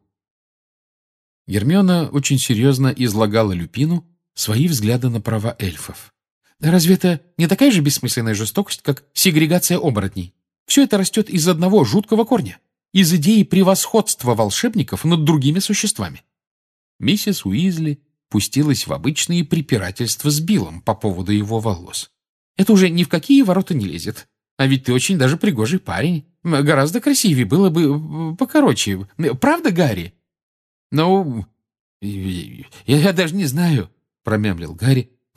Гермиона очень серьезно излагала Люпину свои взгляды на права эльфов. «Разве это не такая же бессмысленная жестокость, как сегрегация оборотней? Все это растет из одного жуткого корня, из идеи превосходства волшебников над другими существами». Миссис Уизли пустилась в обычные препирательства с Биллом по поводу его волос. «Это уже ни в какие ворота не лезет. А ведь ты очень даже пригожий парень. Гораздо красивее было бы покороче. Правда, «Ну, я даже не знаю», — промямлил Гарри,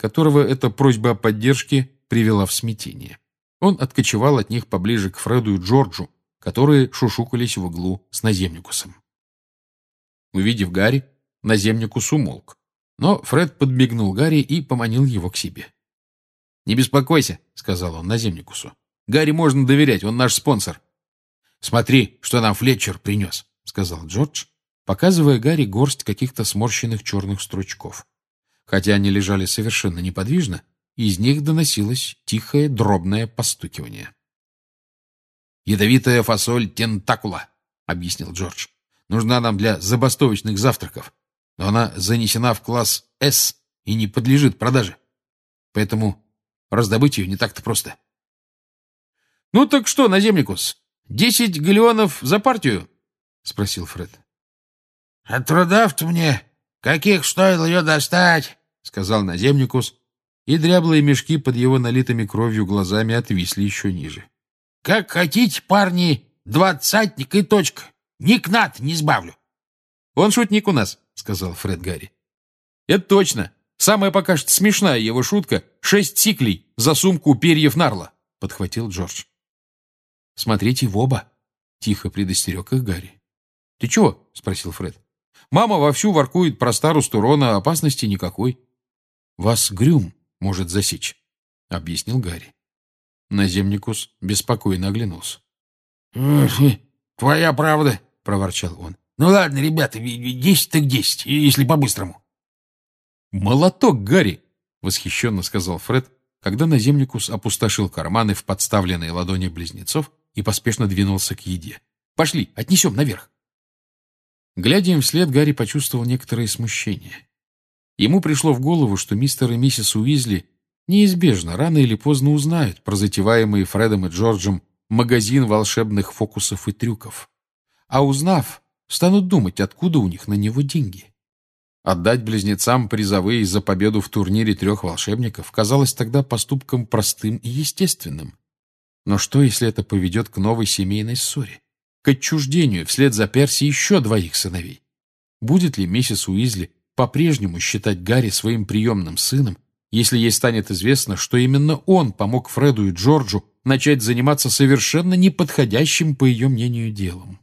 которого эта просьба о поддержке привела в смятение. Он откочевал от них поближе к Фреду и Джорджу, которые шушукались в углу с наземникусом. Увидев Гарри, наземникус умолк, но Фред подмигнул Гарри и поманил его к себе. «Не беспокойся», — сказал он наземникусу. «Гарри можно доверять, он наш спонсор». «Смотри, что нам Флетчер принес», — сказал Джордж, показывая Гарри горсть каких-то сморщенных черных стручков. Хотя они лежали совершенно неподвижно, из них доносилось тихое дробное постукивание. «Ядовитая фасоль тентакула», — объяснил Джордж. «Нужна нам для забастовочных завтраков, но она занесена в класс «С» и не подлежит продаже. Поэтому раздобыть ее не так-то просто». «Ну так что, наземникус, десять галеонов за партию?» — спросил Фред. «А трудов-то мне каких стоило ее достать?» — сказал наземникус, и дряблые мешки под его налитыми кровью глазами отвисли еще ниже. «Как хотите, парни, двадцатник и точка. Ник над не сбавлю». «Он шутник у нас», — сказал Фред Гарри. «Это точно. Самая пока что смешная его шутка — шесть сиклей за сумку перьев нарла», — подхватил Джордж. «Смотрите в оба», — тихо предостерег их Гарри. «Ты чего?» — спросил Фред. «Мама вовсю воркует про старосту Рона, опасности никакой». «Вас Грюм может засечь», — объяснил Гарри. Наземникус беспокойно оглянулся. «Твоя правда», — проворчал он. «Ну ладно, ребята, десять так десять, если по-быстрому». «Молоток, Гарри!» — восхищенно сказал Фред, когда наземникус опустошил карманы в подставленные ладони близнецов и поспешно двинулся к еде. «Пошли, отнесем наверх». Глядя им вслед, Гарри почувствовал некоторое смущение. Ему пришло в голову, что мистер и миссис Уизли неизбежно рано или поздно узнают про затеваемый Фредом и Джорджем магазин волшебных фокусов и трюков. А узнав, станут думать, откуда у них на него деньги. Отдать близнецам призовые за победу в турнире трех волшебников казалось тогда поступком простым и естественным. Но что, если это поведет к новой семейной ссоре? К отчуждению вслед за Перси еще двоих сыновей? Будет ли миссис Уизли по-прежнему считать Гарри своим приемным сыном, если ей станет известно, что именно он помог Фреду и Джорджу начать заниматься совершенно неподходящим, по ее мнению, делом?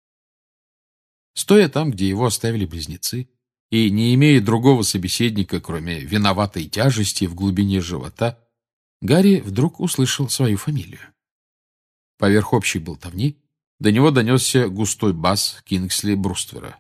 Стоя там, где его оставили близнецы, и не имея другого собеседника, кроме виноватой тяжести в глубине живота, Гарри вдруг услышал свою фамилию. Поверх общей болтовни до него донесся густой бас Кингсли Бруствера.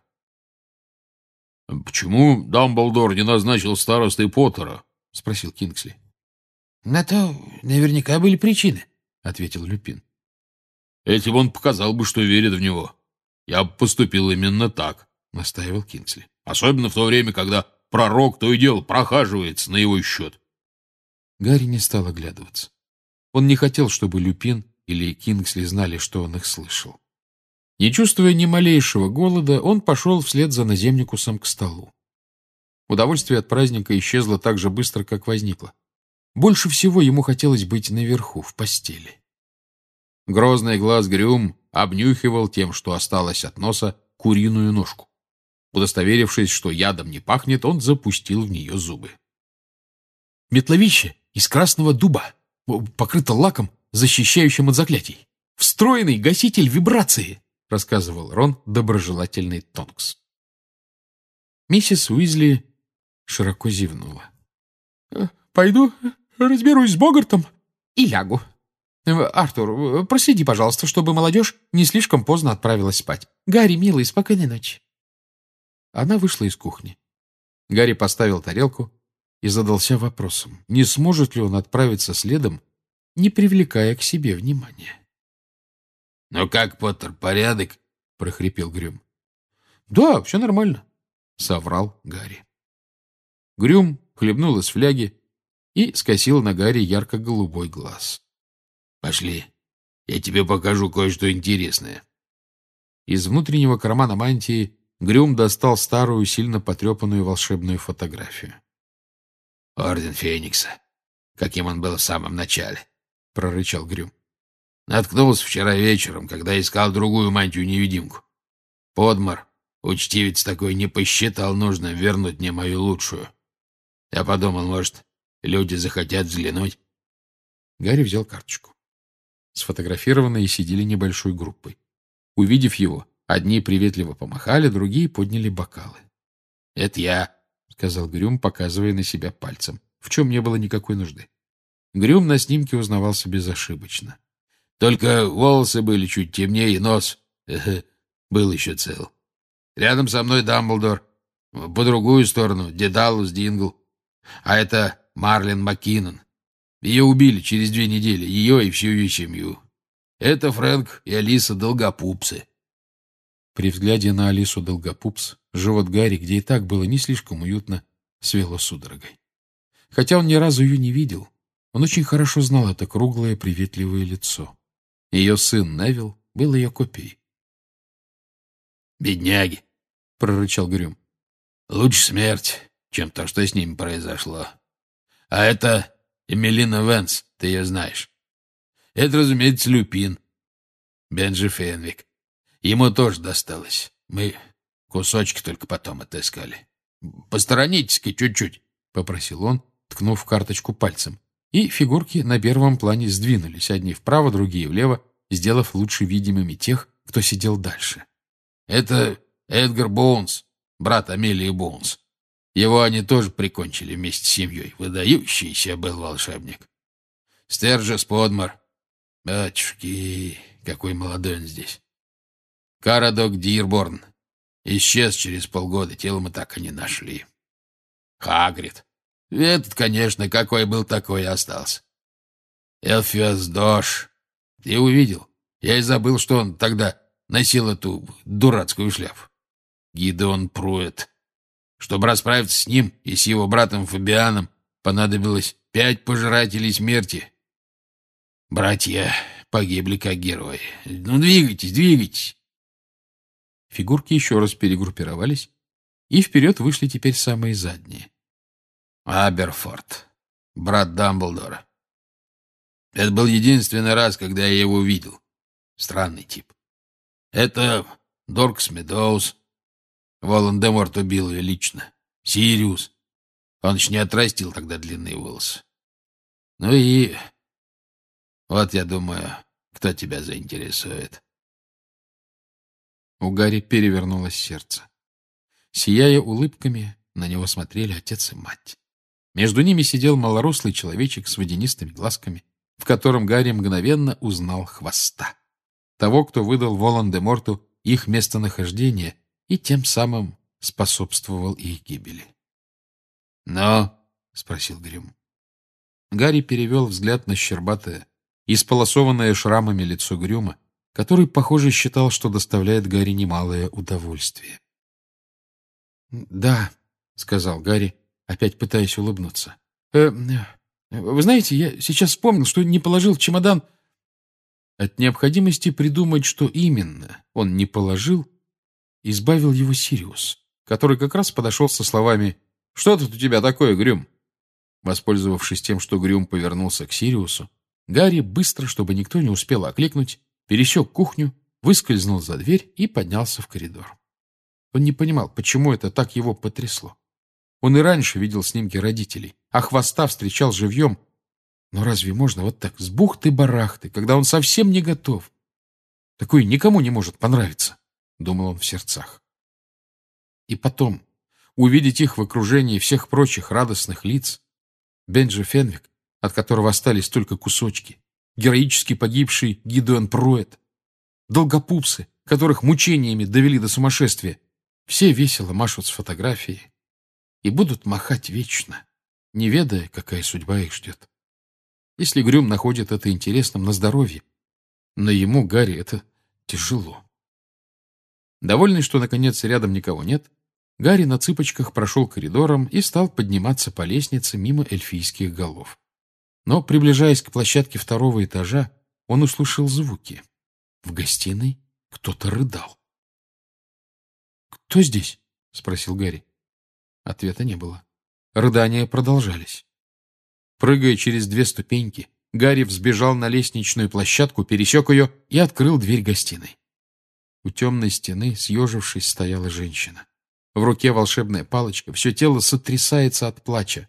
«Почему Дамблдор не назначил старостой Поттера?» — спросил Кингсли. «На то наверняка были причины», — ответил Люпин. «Этим он показал бы, что верит в него. Я бы поступил именно так», — настаивал Кингсли. «Особенно в то время, когда пророк то и дело прохаживается на его счет». Гарри не стал оглядываться. Он не хотел, чтобы Люпин или Кингсли знали, что он их слышал. Не чувствуя ни малейшего голода, он пошел вслед за наземникусом к столу. Удовольствие от праздника исчезло так же быстро, как возникло. Больше всего ему хотелось быть наверху, в постели. Грозный глаз Грюм обнюхивал тем, что осталось от носа, куриную ножку. Удостоверившись, что ядом не пахнет, он запустил в нее зубы. Метловище из красного дуба, покрыто лаком, защищающим от заклятий. Встроенный гаситель вибрации, рассказывал Рон, доброжелательный Тонкс. Миссис Уизли широко зевнула. «Пойду разберусь с Богартом и лягу. Артур, проследи, пожалуйста, чтобы молодежь не слишком поздно отправилась спать. Гарри, милый, спокойной ночи». Она вышла из кухни. Гарри поставил тарелку и задался вопросом, не сможет ли он отправиться следом, не привлекая к себе внимания. «Ну как, Поттер, порядок?» — прохрипел Грюм. «Да, все нормально», — соврал Гарри. Грюм хлебнул из фляги и скосил на Гарри ярко-голубой глаз. «Пошли, я тебе покажу кое-что интересное». Из внутреннего кармана мантии Грюм достал старую, сильно потрепанную волшебную фотографию. «Орден Феникса, каким он был в самом начале», — прорычал Грюм. «Наткнулся вчера вечером, когда искал другую мантию-невидимку. Подмар, учтивец такой, не посчитал нужным вернуть мне мою лучшую. Я подумал, может, Люди захотят взглянуть. Гарри взял карточку. Сфотографированные сидели небольшой группой. Увидев его, одни приветливо помахали, другие подняли бокалы. — Это я, — сказал Грюм, показывая на себя пальцем, в чем не было никакой нужды. Грюм на снимке узнавался безошибочно. — Только волосы были чуть темнее, нос был еще цел. Рядом со мной Дамблдор, по другую сторону Дедалус Дингл. А это Марлен Маккинон. Ее убили через две недели, ее и всю ее семью. Это Фрэнк и Алиса Долгопупсы. При взгляде на Алису Долгопупс живот Гарри, где и так было не слишком уютно, свело судорогой. Хотя он ни разу ее не видел, он очень хорошо знал это круглое приветливое лицо. Ее сын Невилл был ее копией. «Бедняги!» — прорычал Грюм. «Лучше смерть, чем то, что с ними произошло. А это Эмилина Венс, ты ее знаешь. Это, разумеется, Люпин. Бенджи Фенвик. Ему тоже досталось. Мы кусочки только потом отыскали. Посторонитесь-ка чуть-чуть», — попросил он, ткнув карточку пальцем. И фигурки на первом плане сдвинулись, одни вправо, другие влево, сделав лучше видимыми тех, кто сидел дальше. «Это Эдгар Боунс, брат Амелии Боунс. Его они тоже прикончили вместе с семьей. Выдающийся был волшебник. Стержес Подмар. Батюшки, какой молодой он здесь. Карадок Дирборн. Исчез через полгода, тело мы так и не нашли. Хагрид. Этот, конечно, какой был, такой и остался. Элфиас Дош. Ты увидел? Я и забыл, что он тогда носил эту дурацкую шляпу. Гидеон Пруэт. Чтобы расправиться с ним и с его братом Фабианом, понадобилось пять пожирателей смерти. Братья погибли как герои. Ну, двигайтесь, двигайтесь. Фигурки еще раз перегруппировались, и вперед вышли теперь самые задние. Аберфорд, брат Дамблдора. Это был единственный раз, когда я его видел. Странный тип. Это Доркс Медоуз. Волан-де-Морт убил ее лично. Сириус. Он еще не отрастил тогда длинные волосы. Ну и... Вот, я думаю, кто тебя заинтересует. У Гарри перевернулось сердце. Сияя улыбками, на него смотрели отец и мать. Между ними сидел малорослый человечек с водянистыми глазками, в котором Гарри мгновенно узнал Хвоста. Того, кто выдал Волан-де-Морту их местонахождение и тем самым способствовал их гибели. «Но?» — спросил Грюм. Гарри перевел взгляд на щербатое, исполосованное шрамами лицо Грюма, который, похоже, считал, что доставляет Гарри немалое удовольствие. «Да», — сказал Гарри, опять пытаясь улыбнуться. «Э, «Вы знаете, я сейчас вспомнил, что не положил в чемодан...» От необходимости придумать, что именно он не положил, избавил его Сириус, который как раз подошел со словами «Что тут у тебя такое, Грюм?» Воспользовавшись тем, что Грюм повернулся к Сириусу, Гарри быстро, чтобы никто не успел окликнуть, пересек кухню, выскользнул за дверь и поднялся в коридор. Он не понимал, почему это так его потрясло. Он и раньше видел снимки родителей, а Хвоста встречал живьем. Но разве можно вот так, с бухты-барахты, когда он совсем не готов? Такое никому не может понравиться, — думал он в сердцах. И потом, увидеть их в окружении всех прочих радостных лиц, Бенджи Фенвик, от которого остались только кусочки, героически погибший Гидеон Пруэт, Долгопупсы, которых мучениями довели до сумасшествия, все весело машут с фотографией и будут махать вечно, не ведая, какая судьба их ждет. Если Грюм находит это интересным на здоровье, но ему, Гарри, это тяжело. Довольный, что, наконец, рядом никого нет, Гарри на цыпочках прошел коридором и стал подниматься по лестнице мимо эльфийских голов. Но, приближаясь к площадке второго этажа, он услышал звуки. В гостиной кто-то рыдал. «Кто здесь?» — спросил Гарри. Ответа не было. Рыдания продолжались. Прыгая через две ступеньки, Гарри взбежал на лестничную площадку, пересек ее и открыл дверь гостиной. У темной стены, съежившись, стояла женщина. В руке волшебная палочка, все тело сотрясается от плача.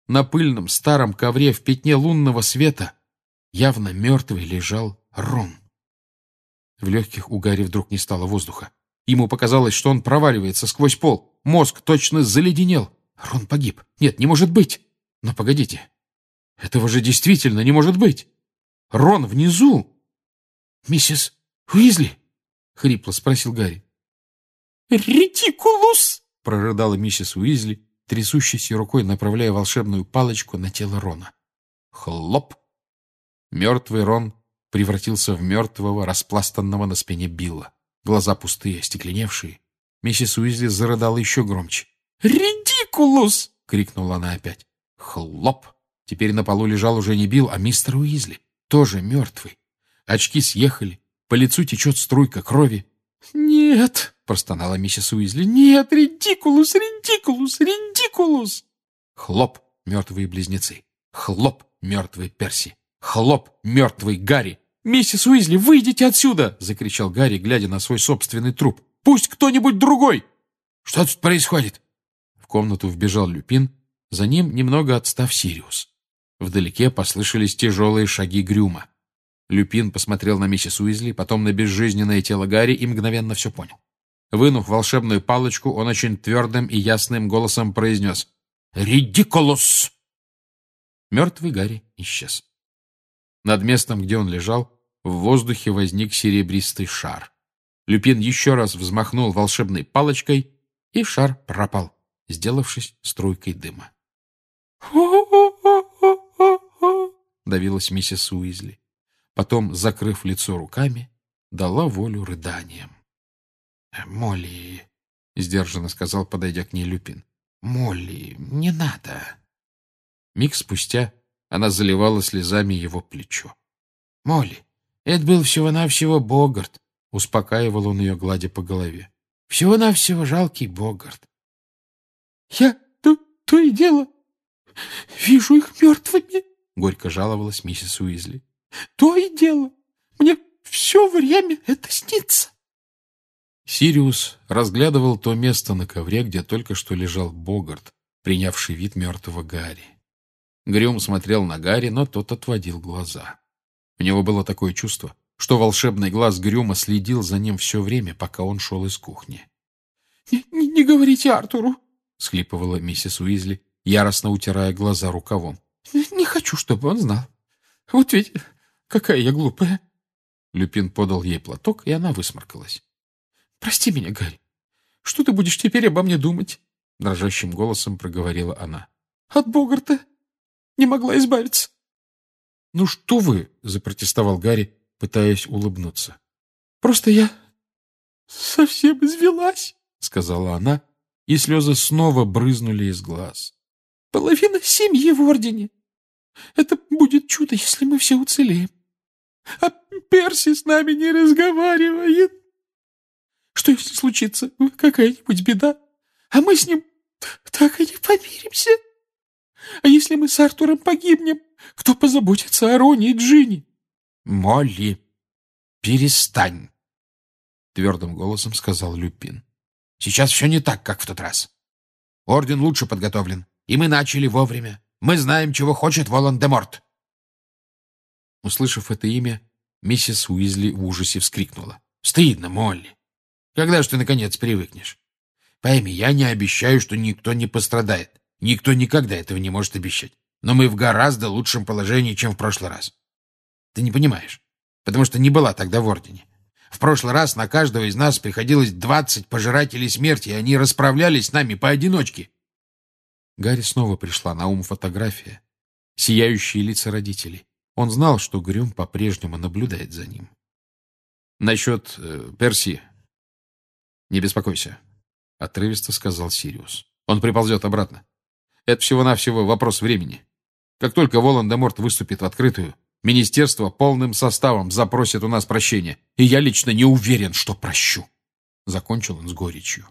На пыльном старом ковре в пятне лунного света явно мертвый лежал Рон. В легких у Гарри вдруг не стало воздуха. Ему показалось, что он проваливается сквозь пол. Мозг точно заледенел. Рон погиб. Нет, не может быть. Но погодите. Этого же действительно не может быть. Рон внизу. «Миссис Уизли?» — хрипло спросил Гарри. «Редикулус!» — прорыдала миссис Уизли, трясущейся рукой направляя волшебную палочку на тело Рона. Хлоп! Мертвый Рон превратился в мертвого, распластанного на спине Билла. Глаза пустые, остекленевшие. Миссис Уизли зарыдала еще громче. «Редикулус!» — крикнула она опять. Хлоп! Теперь на полу лежал уже не Билл, а мистер Уизли, тоже мертвый. Очки съехали, по лицу течет струйка крови. «Нет!» — простонала миссис Уизли. «Нет, редикулус, редикулус, редикулус!» Хлоп! Мертвые близнецы. Хлоп! Мертвый Перси. Хлоп! Мертвый Гарри. «Миссис Уизли, выйдите отсюда!» — закричал Гарри, глядя на свой собственный труп. «Пусть кто-нибудь другой!» «Что тут происходит?» В комнату вбежал Люпин, за ним, немного отстав, Сириус. Вдалеке послышались тяжелые шаги Грюма. Люпин посмотрел на миссис Уизли, потом на безжизненное тело Гарри и мгновенно все понял. Вынув волшебную палочку, он очень твердым и ясным голосом произнес «Редикулус!». Мертвый Гарри исчез. Над местом, где он лежал, в воздухе возник серебристый шар. Люпин еще раз взмахнул волшебной палочкой, и шар пропал, сделавшись струйкой дыма. «Хо-хо-хо-хо-хо-хо!» — давилась миссис Уизли. Потом, закрыв лицо руками, дала волю рыданиям. «Молли», — сдержанно сказал, подойдя к ней Люпин, — «Молли, не надо». Миг спустя она заливала слезами его плечо. «Молли, это был всего-навсего Богарт», — успокаивал он ее, гладя по голове. «Всего-навсего жалкий Богарт». «Я то, то и дело вижу их мертвыми», — горько жаловалась миссис Уизли. «То и дело. Мне все время это снится». Сириус разглядывал то место на ковре, где только что лежал Богарт, принявший вид мертвого Гарри. Грюм смотрел на Гарри, но тот отводил глаза. У него было такое чувство, что волшебный глаз Грюма следил за ним все время, пока он шел из кухни. «Не, не, не говорите Артуру», — схлипывала миссис Уизли, яростно утирая глаза рукавом. «Не, не хочу, чтобы он знал. Вот ведь какая я глупая». Люпин подал ей платок, и она высморкалась. «Прости меня, Гарри. Что ты будешь теперь обо мне думать?» — дрожащим голосом проговорила она. «От Богарта не могла избавиться». «Ну что вы!» — запротестовал Гарри, пытаясь улыбнуться. «Просто я совсем извелась», — сказала она, и слезы снова брызнули из глаз. «Половина семьи в ордене. Это будет чудо, если мы все уцелеем. А Перси с нами не разговаривает. Что, если случится какая-нибудь беда, а мы с ним так и не помиримся? А если мы с Артуром погибнем, кто позаботится о Роне и Джинни?» «Молли, перестань!» — твердым голосом сказал Люпин. «Сейчас все не так, как в тот раз. Орден лучше подготовлен, и мы начали вовремя. Мы знаем, чего хочет Волан-де-Морт». Услышав это имя, миссис Уизли в ужасе вскрикнула. «Стыдно, Молли! Когда же ты, наконец, привыкнешь? Пойми, я не обещаю, что никто не пострадает. Никто никогда этого не может обещать. Но мы в гораздо лучшем положении, чем в прошлый раз. Ты не понимаешь, потому что не была тогда в Ордене. В прошлый раз на каждого из нас приходилось двадцать пожирателей смерти, и они расправлялись с нами поодиночке». Гарри снова пришла на ум фотография. Сияющие лица родителей. Он знал, что Грюм по-прежнему наблюдает за ним. «Насчет э, Перси не беспокойся», — отрывисто сказал Сириус. «Он приползет обратно. Это всего-навсего вопрос времени. Как только Волан-де-Морт выступит в открытую, министерство полным составом запросит у нас прощения, и я лично не уверен, что прощу». Закончил он с горечью.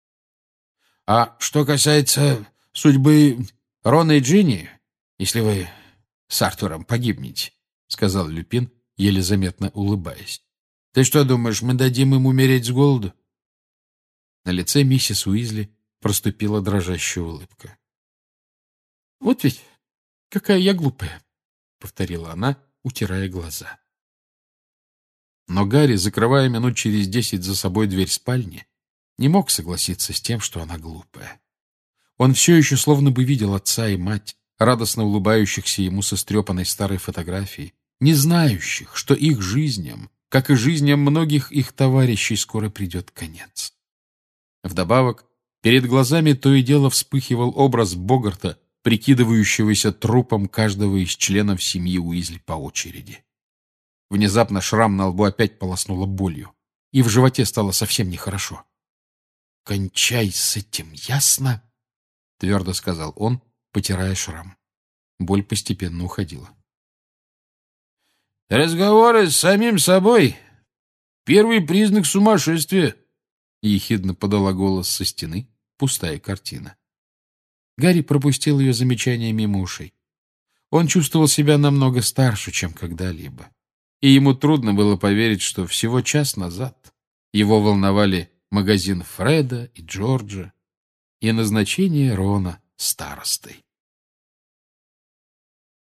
«А что касается судьбы Рона и Джинни, если вы с Артуром погибнете», — сказал Люпин, еле заметно улыбаясь. «Ты что думаешь, мы дадим им умереть с голоду?» На лице миссис Уизли проступила дрожащая улыбка. «Вот ведь Какая я глупая, — повторила она, утирая глаза. Но Гарри, закрывая минут через десять за собой дверь спальни, не мог согласиться с тем, что она глупая. Он все еще словно бы видел отца и мать, радостно улыбающихся ему с истрепанной старой фотографией, не знающих, что их жизням, как и жизням многих их товарищей, скоро придет конец. Вдобавок, перед глазами то и дело вспыхивал образ Богарта, прикидывающегося трупом каждого из членов семьи Уизли по очереди. Внезапно шрам на лбу опять полоснуло болью, и в животе стало совсем нехорошо. «Кончай с этим, ясно?» — твердо сказал он, потирая шрам. Боль постепенно уходила. «Разговоры с самим собой — первый признак сумасшествия», — ехидно подала голос со стены пустая картина. Гарри пропустил ее замечание мимо ушей. Он чувствовал себя намного старше, чем когда-либо. И ему трудно было поверить, что всего час назад его волновали магазин Фреда и Джорджа и назначение Рона старостой.